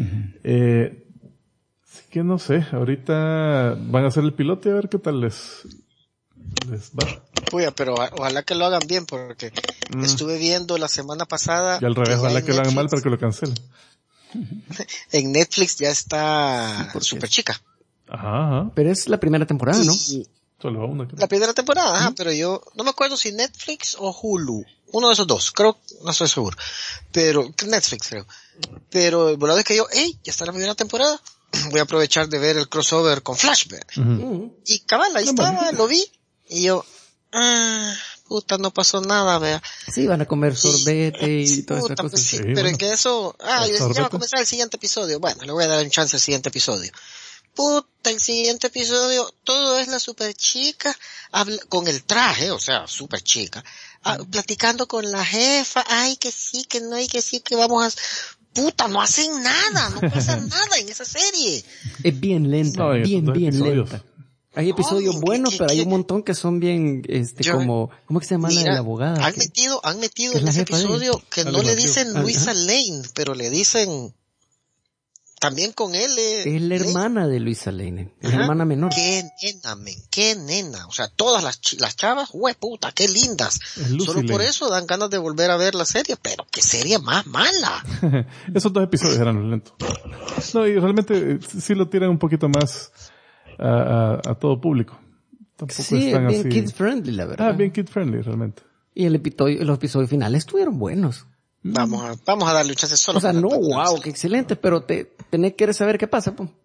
Así que no sé, ahorita van a hacer el piloto y a ver qué tal les va. Puya, pero ojalá que lo hagan bien, porque estuve viendo la semana pasada. Y al revés, ojalá que lo hagan mal para que lo cancelen. En Netflix ya está Super Chica. Ajá. Pero es la primera temporada, ¿no? Solo va una. La primera temporada, pero yo no me acuerdo si Netflix o Hulu. Uno de esos dos, creo, no estoy seguro. Pero, Netflix creo. Pero el volado es que ya está la primera temporada. Voy a aprovechar de ver el crossover con Flashback. Y cabal, ahí estaba, lo vi. Y yo, puta, no pasó nada, vea. Sí, van a comer sorbete y todas esas cosas. Pues sí, pero en que eso, ya va a comenzar el siguiente episodio. Bueno, le voy a dar un chance al siguiente episodio. Puta, el siguiente episodio, todo es la super chica, con el traje, o sea, super chica, platicando con la jefa, ay, que sí, que no, y que sí, que vamos a... Puta, no hacen nada, no pasa nada en esa serie. Es bien lenta, bien lenta. Hay episodios buenos, pero hay un montón que son bien, ¿cómo que se llama la de la abogada? Han metido en ese episodio que no le dicen Luisa Lane, pero le dicen... También con él es la hermana de Luisa Lane, es la hermana menor. Qué nena, o sea, todas las chavas, puta, qué lindas. Solo por eso dan ganas de volver a ver la serie, pero qué serie más mala. Esos 2 episodios eran los lentos. No, y realmente sí lo tiran un poquito más a todo público. Tampoco sí, están es bien así... kid friendly, la verdad. Bien kid friendly, realmente. Y los episodios finales estuvieron buenos. Vamos a darle un chance solo. O sea, no, wow, qué excelente, pero tenés que saber qué pasa, pues.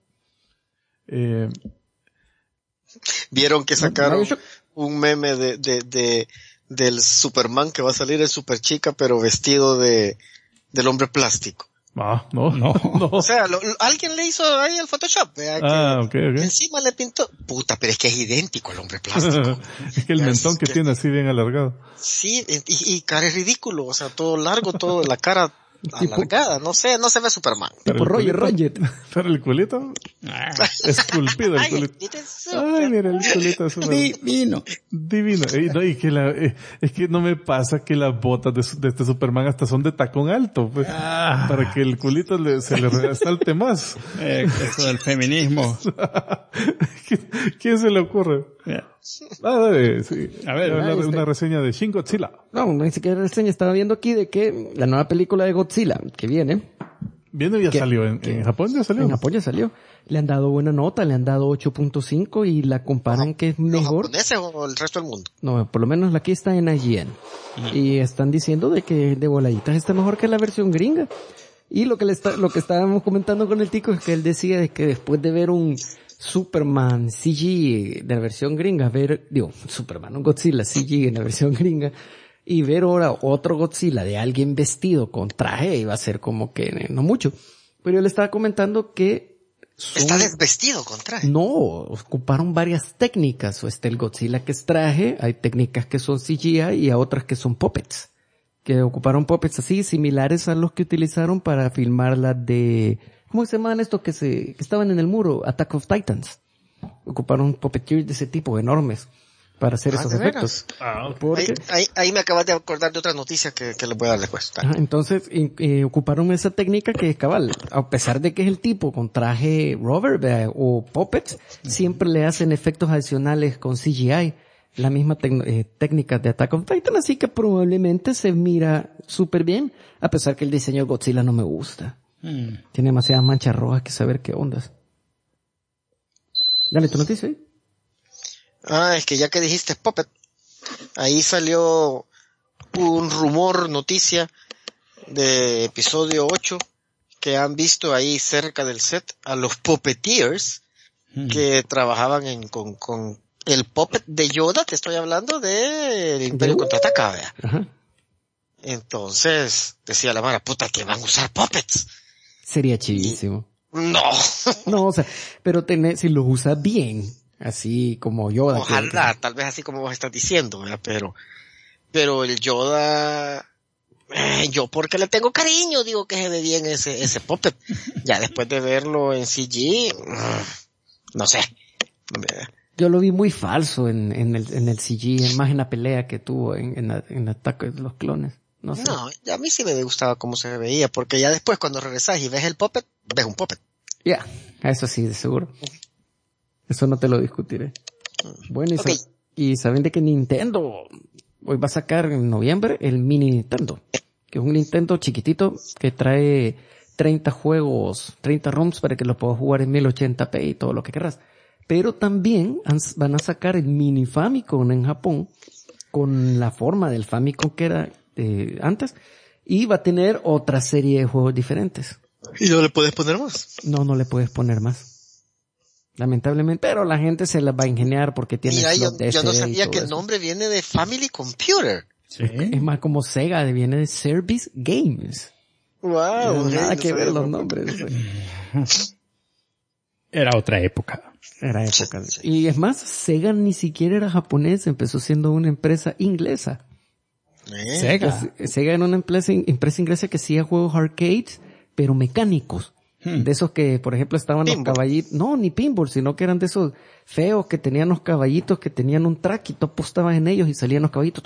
Vieron que sacaron un meme del Superman que va a salir en Super Chica, pero vestido del hombre plástico. No. O sea, alguien le hizo ahí el Photoshop. Okay. Encima le pintó. Puta, pero es que es idéntico al hombre plástico. Es que el mentón que tiene así bien alargado. Sí, y cara es ridículo. O sea, todo largo, todo la cara alargada. No se ve Superman. Tipo Roger. Pero el culito, esculpido el culito. Ay, mira, el culito es divino. Y que es que no me pasa que las botas de este Superman hasta son de tacón alto, pues, para que el culito se le resalte más. Eso del feminismo. ¿Quién se le ocurre? Sí. A ver, una reseña de Shin Godzilla. No, ni siquiera reseña. Estaba viendo aquí de que la nueva película de Godzilla que viene. ¿Viene ya salió? ¿En Japón ya salió? En Japón ya salió. Le han dado buena nota, le han dado 8.5 y la comparan que es mejor. ¿Los japoneses o el resto del mundo? No, por lo menos aquí está en IGN. Y están diciendo de que de voladitas está mejor que la versión gringa. Y lo que estábamos comentando con el tico es que él decía de que después de ver un Superman CG de la versión gringa, un Godzilla CG en la versión gringa, y ver ahora otro Godzilla de alguien vestido con traje iba a ser como que no mucho. Pero yo le estaba comentando que está desvestido con traje. No, ocuparon varias técnicas. O está el Godzilla que es traje, hay técnicas que son CGI y a otras que son puppets. Que ocuparon puppets así, similares a los que utilizaron para filmar la de... ¿Cómo se llaman estos que estaban en el muro? Attack of Titans. Ocuparon puppeteers de ese tipo, enormes, para hacer esos efectos. Ahí me acabas de acordar de otra noticia que les voy a dar después. Entonces, ocuparon esa técnica que es cabal. A pesar de que es el tipo con traje rover o puppets, siempre le hacen efectos adicionales con CGI. La misma técnica de Attack on Titan, así que probablemente se mira súper bien, a pesar que el diseño de Godzilla no me gusta. Tiene demasiadas manchas rojas que saber qué ondas. Dale tu noticia ahí. Es que ya que dijiste Puppet, ahí salió un rumor, noticia de episodio 8, que han visto ahí cerca del set a los puppeteers que trabajaban con el puppet de Yoda. Te estoy hablando del Imperio Contraataca, ¿vea? Ajá. Entonces, decía la mara, puta, que van a usar puppets. Sería chidísimo. No, o sea, pero si los usas bien, así como Yoda. Ojalá, tal vez así como vos estás diciendo, ¿verdad? Pero el Yoda, yo porque le tengo cariño, digo que se ve bien ese puppet. Ya después de verlo en CG, no sé. Yo lo vi muy falso en el CG, más en la pelea que tuvo en Ataque de los Clones. No sé. No, a mí sí me gustaba cómo se veía, porque ya después cuando regresas y ves el puppet, ves un puppet. Ya, eso sí, de seguro. Eso no te lo discutiré. Bueno, y saben de que Nintendo hoy va a sacar en noviembre el mini Nintendo, que es un Nintendo chiquitito que trae 30 juegos, 30 ROMs para que lo puedas jugar en 1080p y todo lo que querrás. Pero también van a sacar el mini Famicom en Japón con la forma del Famicom que era antes, y va a tener otra serie de juegos diferentes. ¿Y no le puedes poner más? No le puedes poner más. Lamentablemente, pero la gente se las va a ingeniar porque tiene yo no sabía que el nombre viene de Family Computer. ¿Sí? Es más como Sega, viene de Service Games. Wow. Nada que ver los nombres. Era otra época. Y es más, Sega ni siquiera era japonés, empezó siendo una empresa inglesa. Sega era una empresa inglesa que hacía juegos arcades, pero mecánicos. De esos que, por ejemplo, estaban pinball. Los caballitos, no, ni pinball, sino que eran de esos feos que tenían los caballitos, que tenían un track y tú apostabas en ellos y salían los caballitos.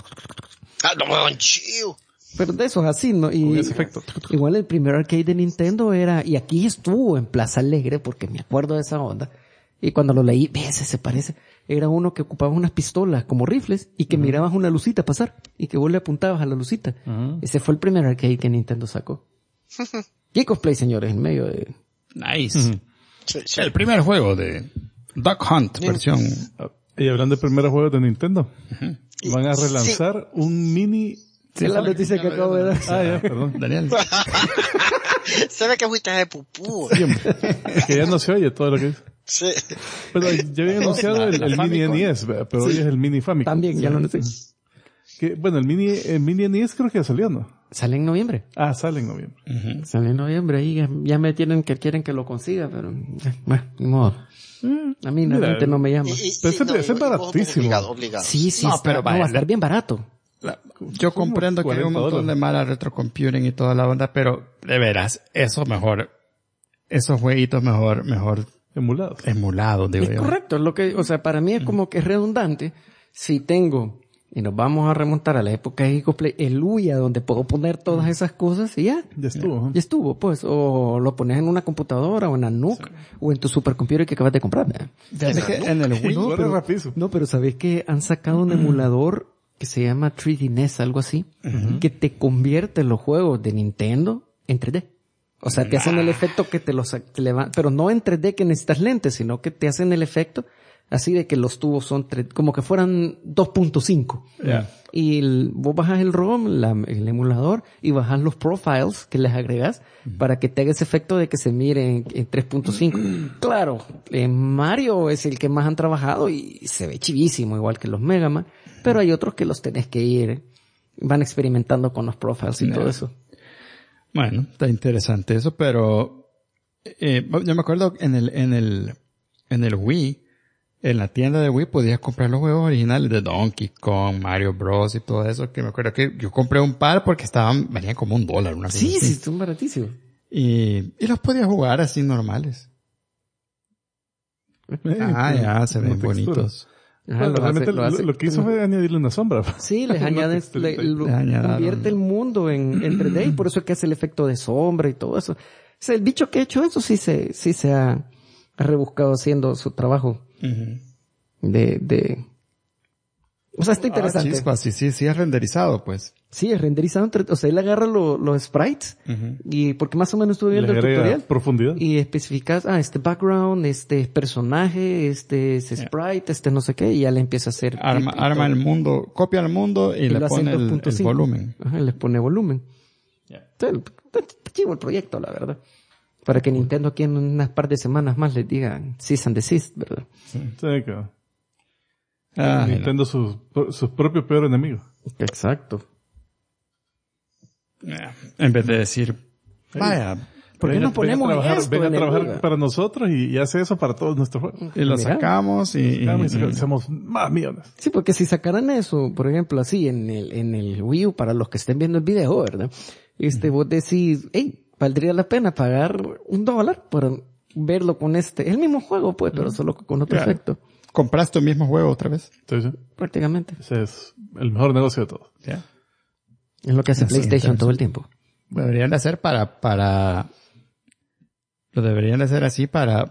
Pero de esos así, ¿no? Y ese efecto. Igual el primer arcade de Nintendo era, y aquí estuvo en Plaza Alegre, porque me acuerdo de esa onda. Y cuando lo leí, ese se parece. Era uno que ocupaba unas pistolas como rifles y que mirabas una lucita pasar y que vos le apuntabas a la lucita. Ese fue el primer arcade que Nintendo sacó. ¿Qué cosplay, señores? En medio de... Nice. Sí. El primer juego de Duck Hunt, versión... Y hablando de primeros juegos de Nintendo, van a relanzar un mini... Sí, la noticia que acabo de dar. Ya, perdón. Daniel. Se ve que fuiste de pupú. Es que ya no se oye todo lo que dice. Sí. Pero ya había anunciado el mini NES, pero hoy es el mini Famicom. También, ya lo sé. Que, bueno, el mini NES creo que ya salió, ¿no? Sale en noviembre. Sale en noviembre. Sale en noviembre, ahí ya me quieren que lo consiga, pero bueno, ni modo. A mí la gente no me llama. Pero ese es baratísimo. Obligado. Sí, pero va a estar bien barato. Yo comprendo que hay un montón de mala retrocomputing y toda la onda, pero de veras, esos jueguitos mejor emulados, digo yo. Es correcto, para mí es como que es redundante si tengo y nos vamos a remontar a la época de Play, el Ouya, donde puedo poner todas esas cosas y ya. Ya estuvo. Ya estuvo, pues. O lo pones en una computadora o en la NUC o en tu supercomputer que acabas de comprar. En el Wii. No, pero ¿sabes que han sacado un emulador que se llama 3D NES, algo así, que te convierte los juegos de Nintendo en 3D? O sea, te hacen el efecto que te pero no en 3D que necesitas lentes, sino que te hacen el efecto así de que los tubos son como que fueran 2.5. Yeah. Y vos bajas el ROM, el emulador, y bajas los profiles que les agregas para que te haga ese efecto de que se mire en 3.5. Claro, Mario es el que más han trabajado y se ve chivísimo, igual que los Mega Man, pero hay otros que los tenés que ir, van experimentando con los profiles y todo eso. Bueno, está interesante eso, pero yo me acuerdo en el Wii, en la tienda de Wii podías comprar los juegos originales de Donkey Kong, Mario Bros y todo eso, que me acuerdo que yo compré un par porque venían como $1, una cosa así. Sí, son baratísimos. Y los podías jugar así normales. Ya, se ven bonitos. Ajá, realmente lo que hizo fue añadirle una sombra. Sí, les añades, convierte el mundo en 3D y por eso es que hace el efecto de sombra y todo eso. O sea, el bicho que ha hecho eso sí se ha rebuscado haciendo su trabajo. O sea, está interesante. Chispa, sí es renderizado, pues. Sí, es renderizado. O sea, él agarra los sprites y porque más o menos estuve viendo el tutorial. Profundidad. Y especificas, este background, este personaje, este sprite, no sé qué, y ya le empieza a hacer. Arma el mundo, copia el mundo y le pone el volumen. Ajá, le pone volumen. Yeah. Está chivo el proyecto, la verdad. Para que Nintendo aquí en unas par de semanas más les diga cease and desist, ¿verdad? Sí, claro. Nintendo sus propios peores enemigos. Exacto. En vez de decir, vaya, ¿por qué no ponemos venga a trabajar para nosotros y hace eso para todos nuestros juegos? Y lo sacamos y hacemos más millones. Sí, porque si sacaran eso, por ejemplo, así en el Wii U, para los que estén viendo el video, ¿verdad? Vos decís, valdría la pena pagar $1 por verlo con el mismo juego, pues, pero solo con otro efecto. ¿Compraste el mismo juego otra vez? Sí. Prácticamente. Ese es el mejor negocio de todos. Yeah. Es lo que hace PlayStation todo el tiempo. Lo deberían de hacer lo deberían de hacer así para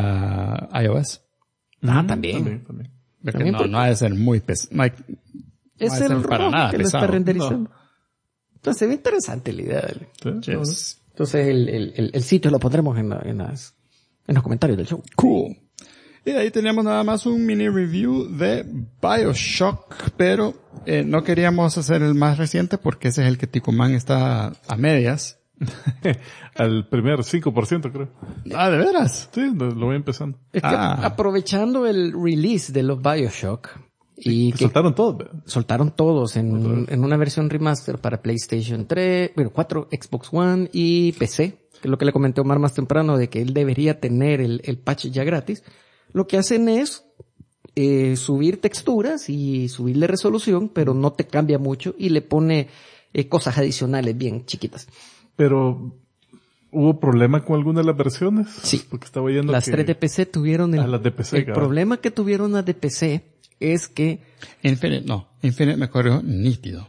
iOS. También. Porque no ha de ser muy pesado. Es el ROM que lo está renderizando. Entonces se ve interesante la idea. Yes. Entonces el sitio lo pondremos en los comentarios del show. Cool. Y de ahí teníamos nada más un mini review de BioShock, pero no queríamos hacer el más reciente porque ese es el que Ticuman está a medias. Al primer 5%, creo. ¿De veras? Sí, lo voy empezando. Es que aprovechando el release de los BioShock y que soltaron todos. Soltaron todos en una versión remaster para PlayStation 3, 4, Xbox One y PC, que es lo que le comenté a Omar más temprano de que él debería tener el patch ya gratis. Lo que hacen es subir texturas y subirle resolución, pero no te cambia mucho y le pone cosas adicionales bien chiquitas. Pero, ¿hubo problema con alguna de las versiones? Sí. Porque estaba oyendo las 3 de PC tuvieron las de PC, el problema que tuvieron las de PC es que... Infinite me corrió nítido.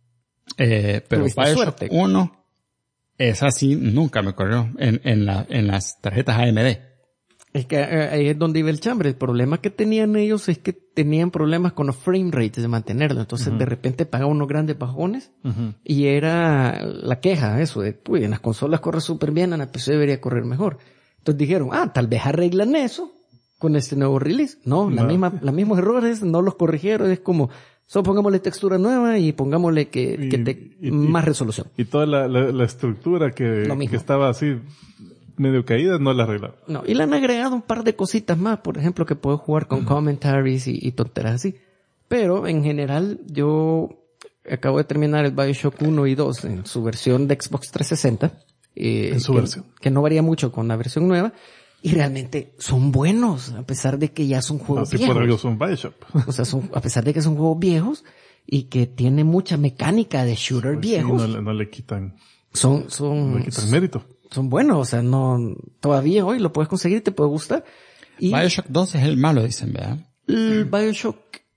Pero BioShock 1, esa sí nunca me corrió en las tarjetas AMD. Es que ahí es donde iba el chambre. El problema que tenían ellos es que tenían problemas con los frame rates de mantenerlo. Entonces, de repente pagaban unos grandes bajones y era la queja, eso de, en las consolas corre súper bien, en la PC debería correr mejor. Entonces dijeron, tal vez arreglan eso con este nuevo release. No, los mismos errores no los corrigieron. Es como, solo pongámosle textura nueva y pongámosle más resolución. Y toda la estructura que estaba así medio caída, no la arreglaron. No, y le han agregado un par de cositas más, por ejemplo, que puedo jugar con commentaries y tonteras así. Pero, en general, yo acabo de terminar el BioShock 1 y 2 en su versión de Xbox 360. En su versión. Que no varía mucho con la versión nueva. Y realmente son buenos, a pesar de que ya son juegos viejos. Por algo son BioShock. O sea, a pesar de que son juegos viejos y que tiene mucha mecánica de shooter viejos. Sí, no le quitan. No le quitan mérito. Son buenos, o sea, todavía hoy lo puedes conseguir y te puede gustar. Y BioShock 2 es el malo, dicen, ¿verdad? El BioShock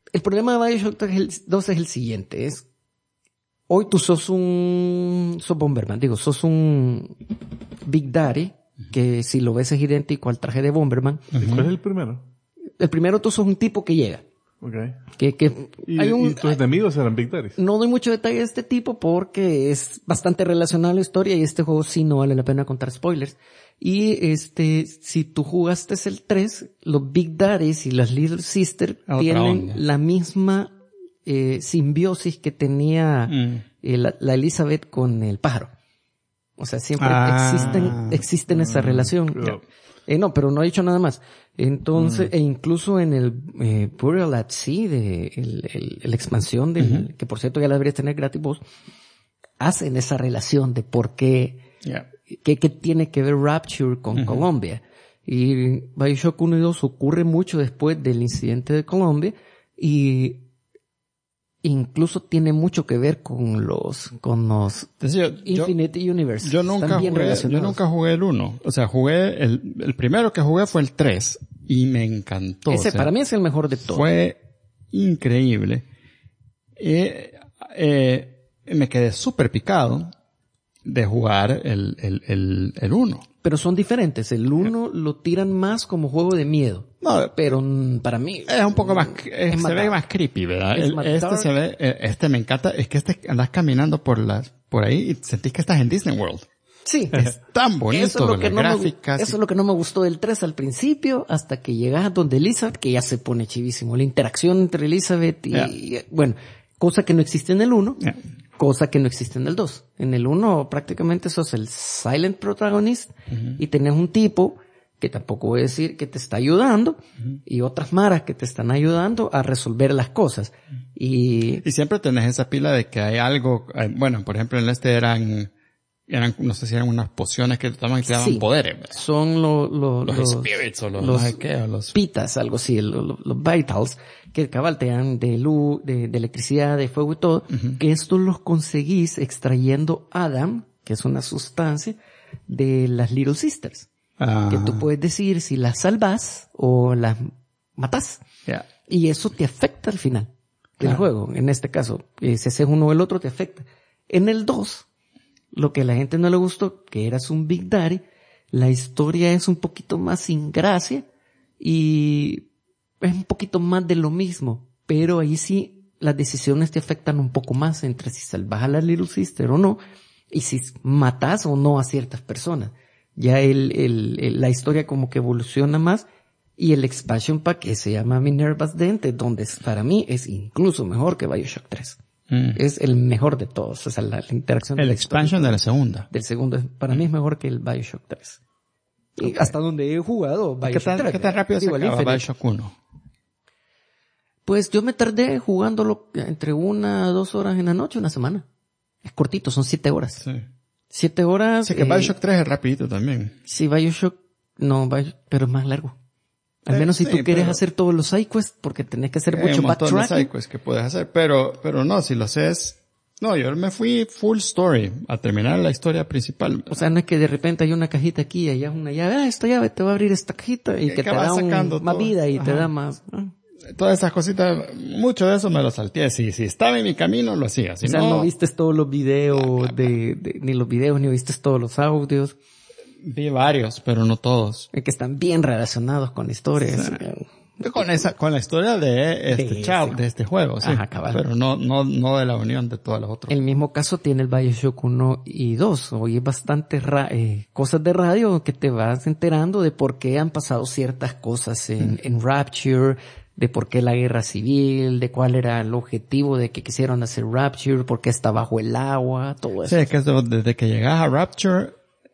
El problema de Bioshock 2 es el siguiente, hoy tú sos Bomberman, sos un Big Daddy, que si lo ves es idéntico al traje de Bomberman. ¿Cuál es el primero? El primero tú sos un tipo que llega. Okay. ¿Y tus enemigos eran Big Daddies? No doy mucho detalle de este tipo porque es bastante relacionado a la historia y este juego sí no vale la pena contar spoilers. Y si tú jugaste el 3, los Big Daddies y las Little Sisters tienen la misma simbiosis que tenía la Elizabeth con el pájaro. O sea, siempre existen esa relación. No, pero no he dicho nada más. Entonces, e incluso en el Burial at Sea, la expansión que por cierto ya la deberías tener gratis vos, hacen esa relación de por qué, qué tiene que ver Rapture con Colombia. Y Bioshock 1 y 2 ocurre mucho después del incidente de Colombia y incluso tiene mucho que ver con los Infinite Universe. Yo nunca jugué el 1. O sea, el primero que jugué fue el 3 y me encantó. Ese para mí es el mejor de todos. Fue increíble. Me quedé súper picado de jugar el 1. Pero son diferentes. El 1 lo tiran más como juego de miedo. No, pero para mí es un poco más, se ve más creepy, ¿verdad? Este me encanta, es que andas caminando por ahí y sentís que estás en Disney World. Sí. Es tan bonito, las gráficas. Eso es lo que no me gustó del 3 al principio, hasta que llegas donde Elizabeth, que ya se pone chivísimo. La interacción entre Elizabeth y bueno, cosa que no existe en el 1. Cosa que no existe en el 2. En el 1 prácticamente sos el silent protagonist y tenés un tipo que tampoco voy a decir que te está ayudando y otras maras que te están ayudando a resolver las cosas. Y siempre tenés esa pila de que hay algo, bueno, por ejemplo en eran, no sé si eran unas pociones que te toman y te daban poderes. ¿Verdad? Son los spirits o los pitas, algo así, los vitals, que cabal te dan de luz, de electricidad, de fuego y todo, que estos los conseguís extrayendo Adam, que es una sustancia, de las Little Sisters. Que tú puedes decidir si las salvas o las matas. Y eso te afecta al final del juego. En este caso, si haces uno o el otro te afecta. En el 2, lo que a la gente no le gustó, que eras un Big Daddy, la historia es un poquito más sin gracia y es un poquito más de lo mismo. Pero ahí sí, las decisiones te afectan un poco más entre si salvas a la Little Sister o no y si matas o no a ciertas personas. Ya la historia como que evoluciona más y el expansion pack que se llama Minerva's Dente, donde para mí es incluso mejor que Bioshock 3. Es el mejor de todos. O sea, la interacción. El expansion de la segunda. Del segundo. Para mí es mejor que el Bioshock 3. Okay. Y hasta donde he jugado Bioshock 3. ¿Qué tan rápido se acaba Bioshock 1? Pues yo me tardé jugándolo entre 1 a 2 horas en la noche, una semana. Es cortito, son 7 horas. Sí. 7 horas. Sí, que Bioshock 3 es rapidito también. Sí, Bioshock, pero es más largo. Al menos si tú quieres hacer todos los sidequests, porque tenés que hacer mucho backtracking. Hay un montón de sidequests que puedes hacer, pero no, si lo haces. No, yo me fui full story a terminar la historia principal. O sea, no es que de repente hay una cajita aquí y allá una llave. Esta llave te va a abrir esta cajita y que te da más vida y te da más. Todas esas cositas, mucho de eso me lo salteé. Si estaba en mi camino, lo hacía. Si no viste todos los videos ni los videos, ni viste todos los audios. Vi varios, pero no todos. Que están bien relacionados con historias. Con la historia de este juego, sí. Ajá, cabal. Pero no de la unión de todos los otros. El mismo caso tiene el Bioshock 1 y 2. Oye, bastantes cosas de radio que te vas enterando de por qué han pasado ciertas cosas en Rapture, de por qué la guerra civil, de cuál era el objetivo de que quisieron hacer Rapture, por qué está bajo el agua, todo eso. Sí, es que desde que llegas a Rapture,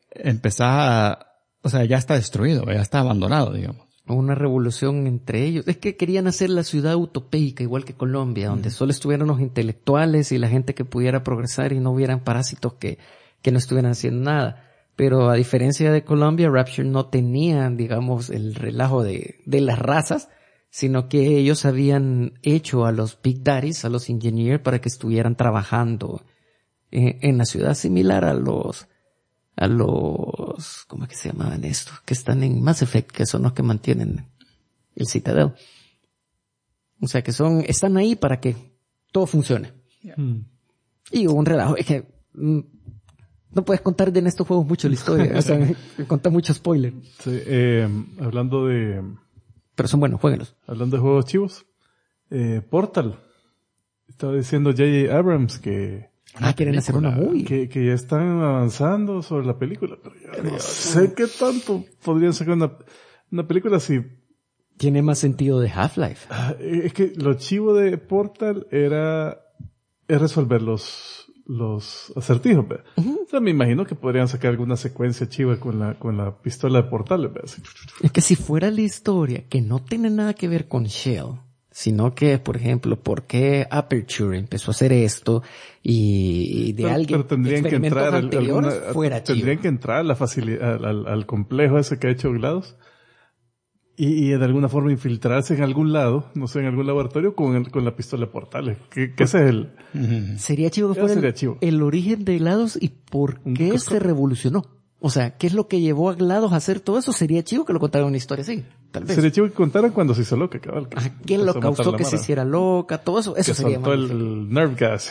ya está destruido, ya está abandonado, digamos. Una revolución entre ellos. Es que querían hacer la ciudad utopeica, igual que Colombia, donde solo estuvieran los intelectuales y la gente que pudiera progresar y no hubieran parásitos que no estuvieran haciendo nada. Pero a diferencia de Colombia, Rapture no tenía, digamos, el relajo de las razas, sino que ellos habían hecho a los Big Daddies, a los engineers, para que estuvieran trabajando en la ciudad, similar a los, ¿cómo es que se llamaban estos? Que están en Mass Effect, que son los que mantienen el Citadel. O sea, que están ahí para que todo funcione. Y un relajo. Es que no puedes contar en estos juegos mucho la historia. O sea, contar mucho spoiler. Sí, hablando de... Pero son buenos, jueguenlos. Hablando de juegos chivos. Portal. Estaba diciendo J.J. Abrams que... quieren hacer una movie. Que ya están avanzando sobre la película. Pero ya no sé qué tanto podrían sacar una película así. Tiene más sentido de Half-Life. Es que lo chivo de Portal es resolver los acertijos, ¿verdad? O sea, me imagino que podrían sacar alguna secuencia chiva con la pistola de portales, ¿verdad? Es que si fuera la historia que no tiene nada que ver con Shell, sino que, por ejemplo, por qué Aperture empezó a hacer esto y de alguien pero tendrían que entrar fuera chivo. Tendrían que entrar a la facilidad, al complejo ese que ha hecho GLaDOS y de alguna forma infiltrarse en algún lado, no sé, en algún laboratorio con la pistola de portales. Que ese es el... Sería chivo que fuera el origen de GLaDOS y por qué se revolucionó. O sea, ¿qué es lo que llevó a GLaDOS a hacer todo eso? Sería chivo que lo contaran una historia así, tal vez. Sería chivo que contaran cuando se hizo loca, cabal. ¿Quién lo causó que se hiciera loca? Todo eso, eso sería soltó el nerve gas.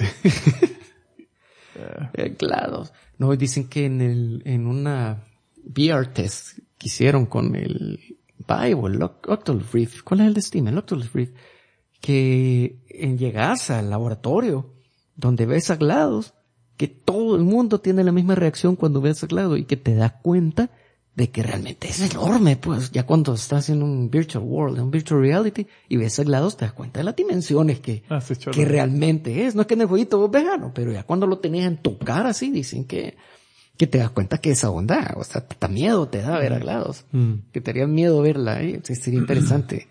GLaDOS. No, dicen que en una VR test que hicieron con el Vive o el Oculus Rift, ¿cuál es el de Steam? El Oculus Rift, que llegas al laboratorio donde ves a GLaDOS, que todo el mundo tiene la misma reacción cuando ves a GLaDOS y que te das cuenta de que realmente es enorme, pues ya cuando estás en un virtual world, en un virtual reality y ves a GLaDOS te das cuenta de las dimensiones que realmente es. No es que en el jueguito vos vegano, pero ya cuando lo tenés en tu cara así dicen que te das cuenta que esa onda, o sea, te miedo te da ver a GLaDOS, que te haría miedo verla, sería interesante.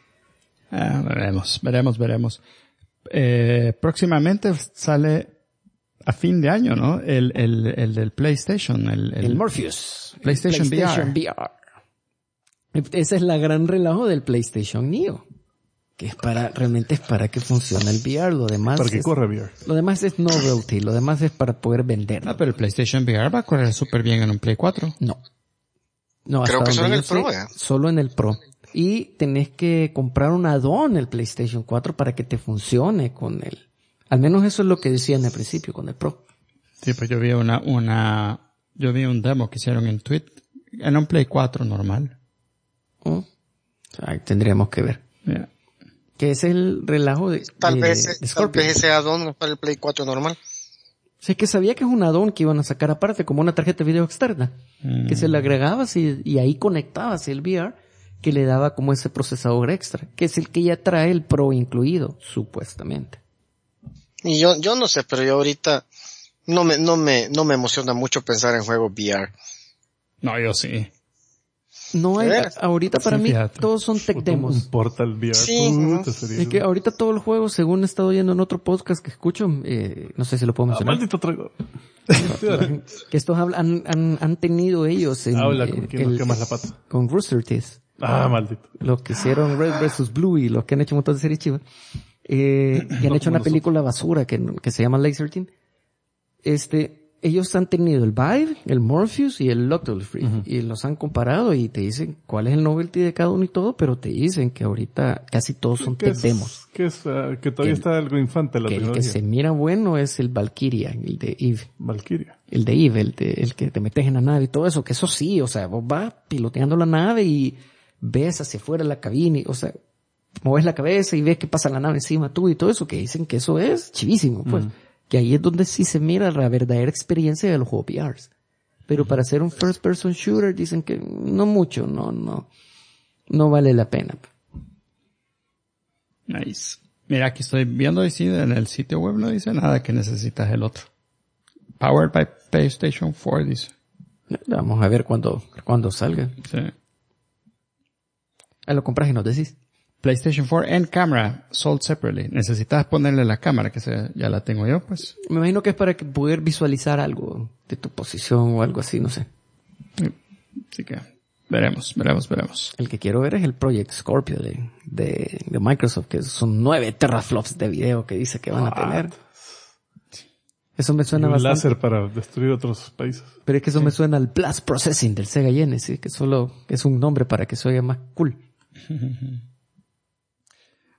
Veremos. Próximamente sale a fin de año, ¿no? El del PlayStation, el Morpheus. PlayStation VR. Esa es la gran relajo del PlayStation Neo. Que realmente es para que funcione el VR, lo demás para que corra VR. Lo demás es novelty, lo demás es para poder vender. Pero el PlayStation VR va a correr súper bien en un Play 4. No, creo que solo en el Pro, solo en el Pro. Y tenés que comprar un add-on el PlayStation 4 para que te funcione con el... Al menos eso es lo que decían al principio con el Pro. Sí, pues yo vi yo vi un demo que hicieron en Twitter en un Play 4 normal. Ahí tendríamos que ver. Yeah. Que es el relajo de Tal vez ese add-on para el Play 4 normal. Sí, que sabía que es un add-on que iban a sacar aparte, como una tarjeta de video externa. Que se le agregabas y ahí conectabas el VR, que le daba como ese procesador extra, que es el que ya trae el Pro incluido, supuestamente. Y yo no sé, pero yo ahorita no me emociona mucho pensar en juegos VR. No, yo sí. No hay, ahorita para mí fíjate. Todos son tech demos. Un Portal VR. Sí, Es que ahorita todo el juego, según he estado oyendo en otro podcast que escucho, no sé si lo puedo mencionar. Maldito traigo. Que estos han tenido ellos en Habla con quien nos quemas la pata. con Rooster Teeth. Maldito. Los que hicieron Red vs. Blue y los que han hecho un montón de series chivas. Y han hecho una película basura que se llama Laser Team. Ellos han tenido el Vive, el Morpheus y el Oculus Rift. Y los han comparado y te dicen cuál es el novelty de cada uno y todo, pero te dicen que ahorita casi todos son tech demos. Que todavía está algo infante la tecnología. El que se mira bueno es el Valkyria, el de Eve. Valkyria. El de Eve, el que te metes en la nave y todo eso, que eso sí, o sea, vos vas piloteando la nave y ves hacia afuera la cabina, o sea, mueves la cabeza y ves que pasa la nave encima tú y todo eso, que dicen que eso es chivísimo, pues. Que ahí es donde sí se mira la verdadera experiencia de los juegos VR. Pero para hacer un first person shooter dicen que no mucho, no vale la pena. Nice. Mira, aquí estoy viendo y sí, en el sitio web no dice nada que necesitas el otro. Powered by PlayStation 4 dice. Vamos a ver cuando salga. Sí. Lo compras y nos decís. PlayStation 4 and camera sold separately. Necesitas ponerle la cámara, que ya la tengo yo, pues. Me imagino que es para poder visualizar algo de tu posición o algo así, no sé. Así que veremos. El que quiero ver es el Project Scorpio de Microsoft, que son 9 teraflops de video que dice que van a tener. Eso me suena bastante. Un láser para destruir otros países. Pero es que eso me suena al Blast Processing del Sega Genesis, que solo es un nombre para que se oiga más cool.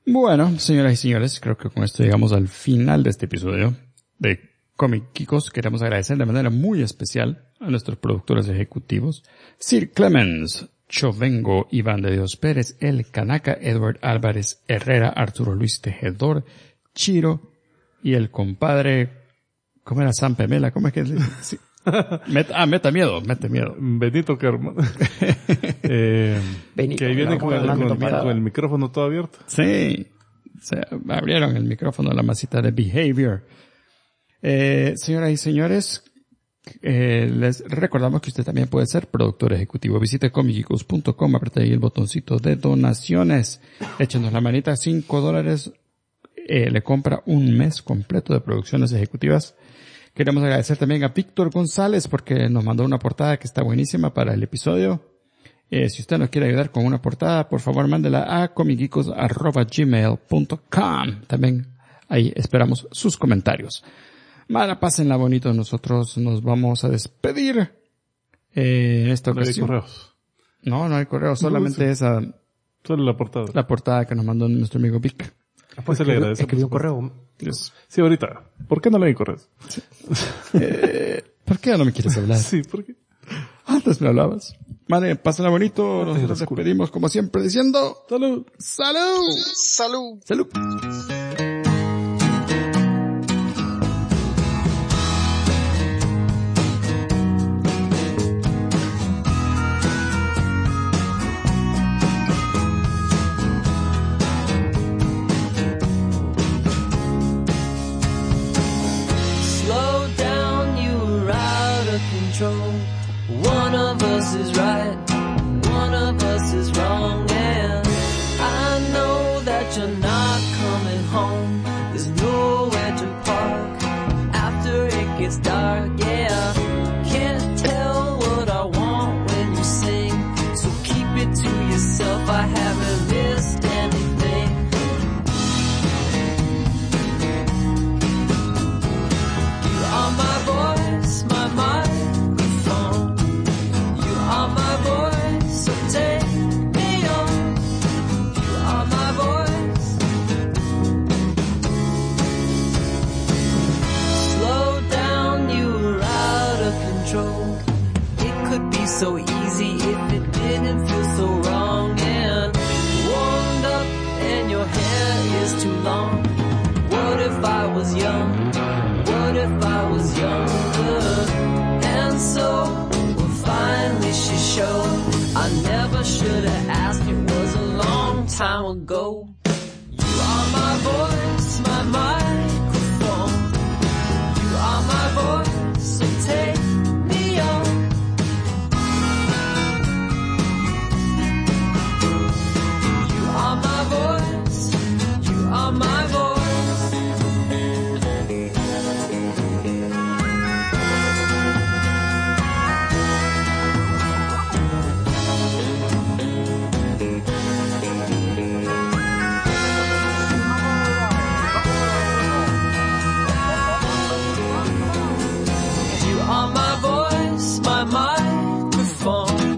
Bueno, señoras y señores, creo que con esto llegamos al final de este episodio de Comic Geekos. Queremos agradecer de manera muy especial a nuestros productores ejecutivos, Sir Clemens, Chovengo, Iván de Dios Pérez, El Canaca, Edward Álvarez Herrera, Arturo Luis Tejedor, Chiro y el compadre, ¿cómo era? San Pemela, ¿cómo es que? Sí. Mete miedo. Benito Kerman. Benito, que ahí viene con el micrófono todo abierto. Sí. Se abrieron el micrófono a la masita de Behavior. Señoras y señores, les recordamos que usted también puede ser productor ejecutivo. Visite comicgeekos.com, apriete ahí el botoncito de donaciones. Échenos la manita, $5. Le compra un mes completo de producciones ejecutivas. Queremos agradecer también a Víctor González porque nos mandó una portada que está buenísima para el episodio. Si usted nos quiere ayudar con una portada, por favor mándela a comicgeekos@gmail.com. También ahí esperamos sus comentarios. Mara, pásenla bonito. Nosotros nos vamos a despedir. Esta ocasión. No hay correos. No hay correos. Solamente esa. Solo la portada. La portada que nos mandó nuestro amigo Vic. Pues se le agradece. Escribió un correo. Sí, ahorita. ¿Por qué no leí correos? Sí. ¿Por qué no me quieres hablar? Sí, ¿por qué? Antes me hablabas. Vale, pásenla bonito. Nos despedimos como siempre diciendo... ¡Salud! ¡Salud! ¡Salud! ¡Salud! One of us is right, one of us is wrong, and I know that you're not coming home. There's nowhere to park after it gets dark, yeah. Can't tell what I want when you sing, so keep it to yourself, I haven't missed anything. You are my voice, my mind. So easy if it didn't feel so wrong, and warmed up and your hair is too long. What if I was young? What if I was younger? And so, well, finally she showed. I never should have asked, it was a long time ago. You are my voice, my microphone. You are my voice, so take me on. My voice. You are my voice, my microphone.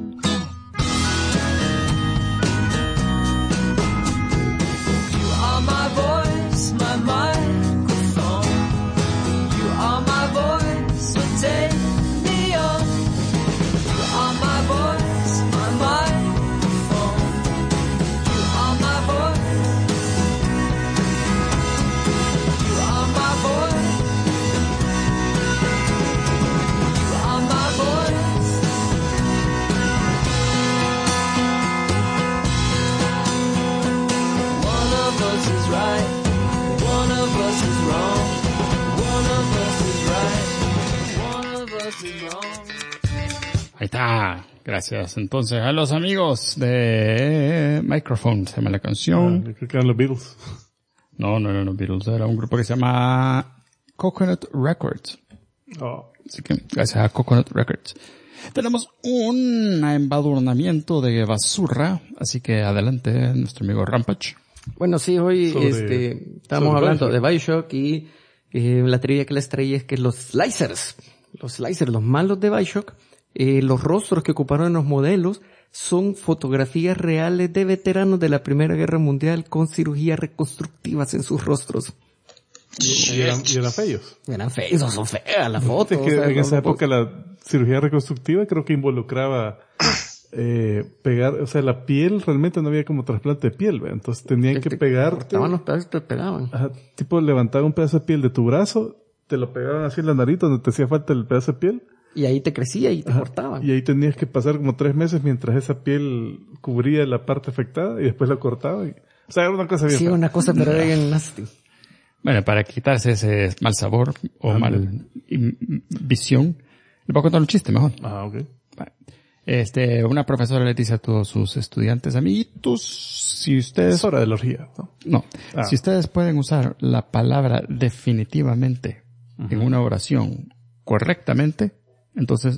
My voice, my microphone. You are my voice, so take me on. You are my voice, my microphone. You are my voice. You are my voice. You are my voice. One of us is right, one of us is wrong, one of us is right, one of us is wrong. Ahí está. Gracias. Entonces, a los amigos de Microphone, se llama la canción. Yo creo que eran los Beatles. No eran los Beatles, era un grupo que se llama Coconut Records. Así que, gracias a Coconut Records. Tenemos un embadurnamiento de basura, así que adelante, nuestro amigo Rampage. Bueno, sí, hoy estamos hablando de Bioshock y la teoría que les traía es que los slicers, los malos de Bioshock, los rostros que ocuparon en los modelos son fotografías reales de veteranos de la Primera Guerra Mundial con cirugías reconstructivas en sus rostros. Y eran feos. Eran feos, son feas las fotos. Es que en esa época la cirugía reconstructiva creo que involucraba pegar, o sea, la piel realmente no había como trasplante de piel, ¿ve? Entonces tenían que pegarte. Cortaban los pedazos y te pegaban. Ajá, tipo levantaban un pedazo de piel de tu brazo, te lo pegaban así en la nariz donde te hacía falta el pedazo de piel. Y ahí te crecía y te Ajá, cortaban. y ahí tenías que pasar como 3 meses mientras esa piel cubría la parte afectada y después la cortaban. O sea, era una cosa bien Sí, fea. una cosa pero bien nasty. Bueno, para quitarse ese mal sabor o mal visión, le voy a contar un chiste mejor. Ah, ok. Una profesora le dice a todos sus estudiantes, amiguitos, si ustedes... Es hora de la orgía, ¿no? No, si ustedes pueden usar la palabra definitivamente en una oración correctamente, entonces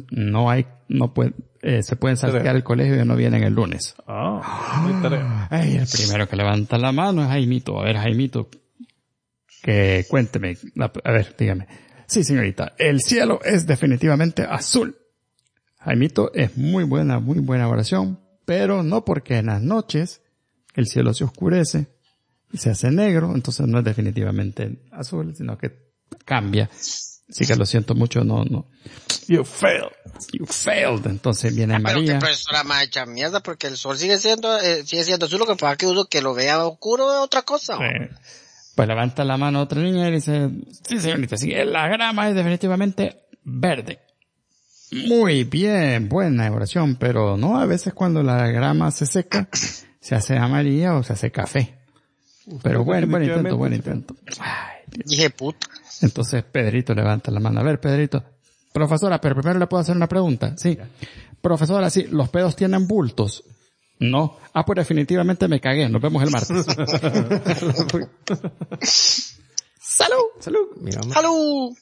se pueden saltear el colegio y no vienen el lunes. Muy tarea. Ay, el primero que levanta la mano es Jaimito. A ver, Jaimito, que cuénteme, a ver, dígame. Sí, señorita, el cielo es definitivamente azul. Jaimito, es muy buena oración, pero no porque en las noches el cielo se oscurece y se hace negro, entonces no es definitivamente azul, sino que cambia. Así que lo siento mucho, no. You failed. Entonces viene María. Pero qué profesora más hecha mierda, porque el sol sigue siendo azul, lo que pasa que uno que lo vea oscuro es otra cosa. Pues levanta la mano otra niña y dice, sí señorita, sí, la grama es definitivamente verde. Muy bien, buena oración, pero no, a veces cuando la grama se seca, se hace amarilla o se hace café. Pero buen intento. Ay, Dios. Dije puta. Entonces Pedrito levanta la mano. A ver, Pedrito. Profesora, pero primero le puedo hacer una pregunta. Sí. Profesora, sí, ¿los pedos tienen bultos? No. Pues definitivamente me cagué. Nos vemos el martes. ¡Salud! Salud. Mira, ¡Salud!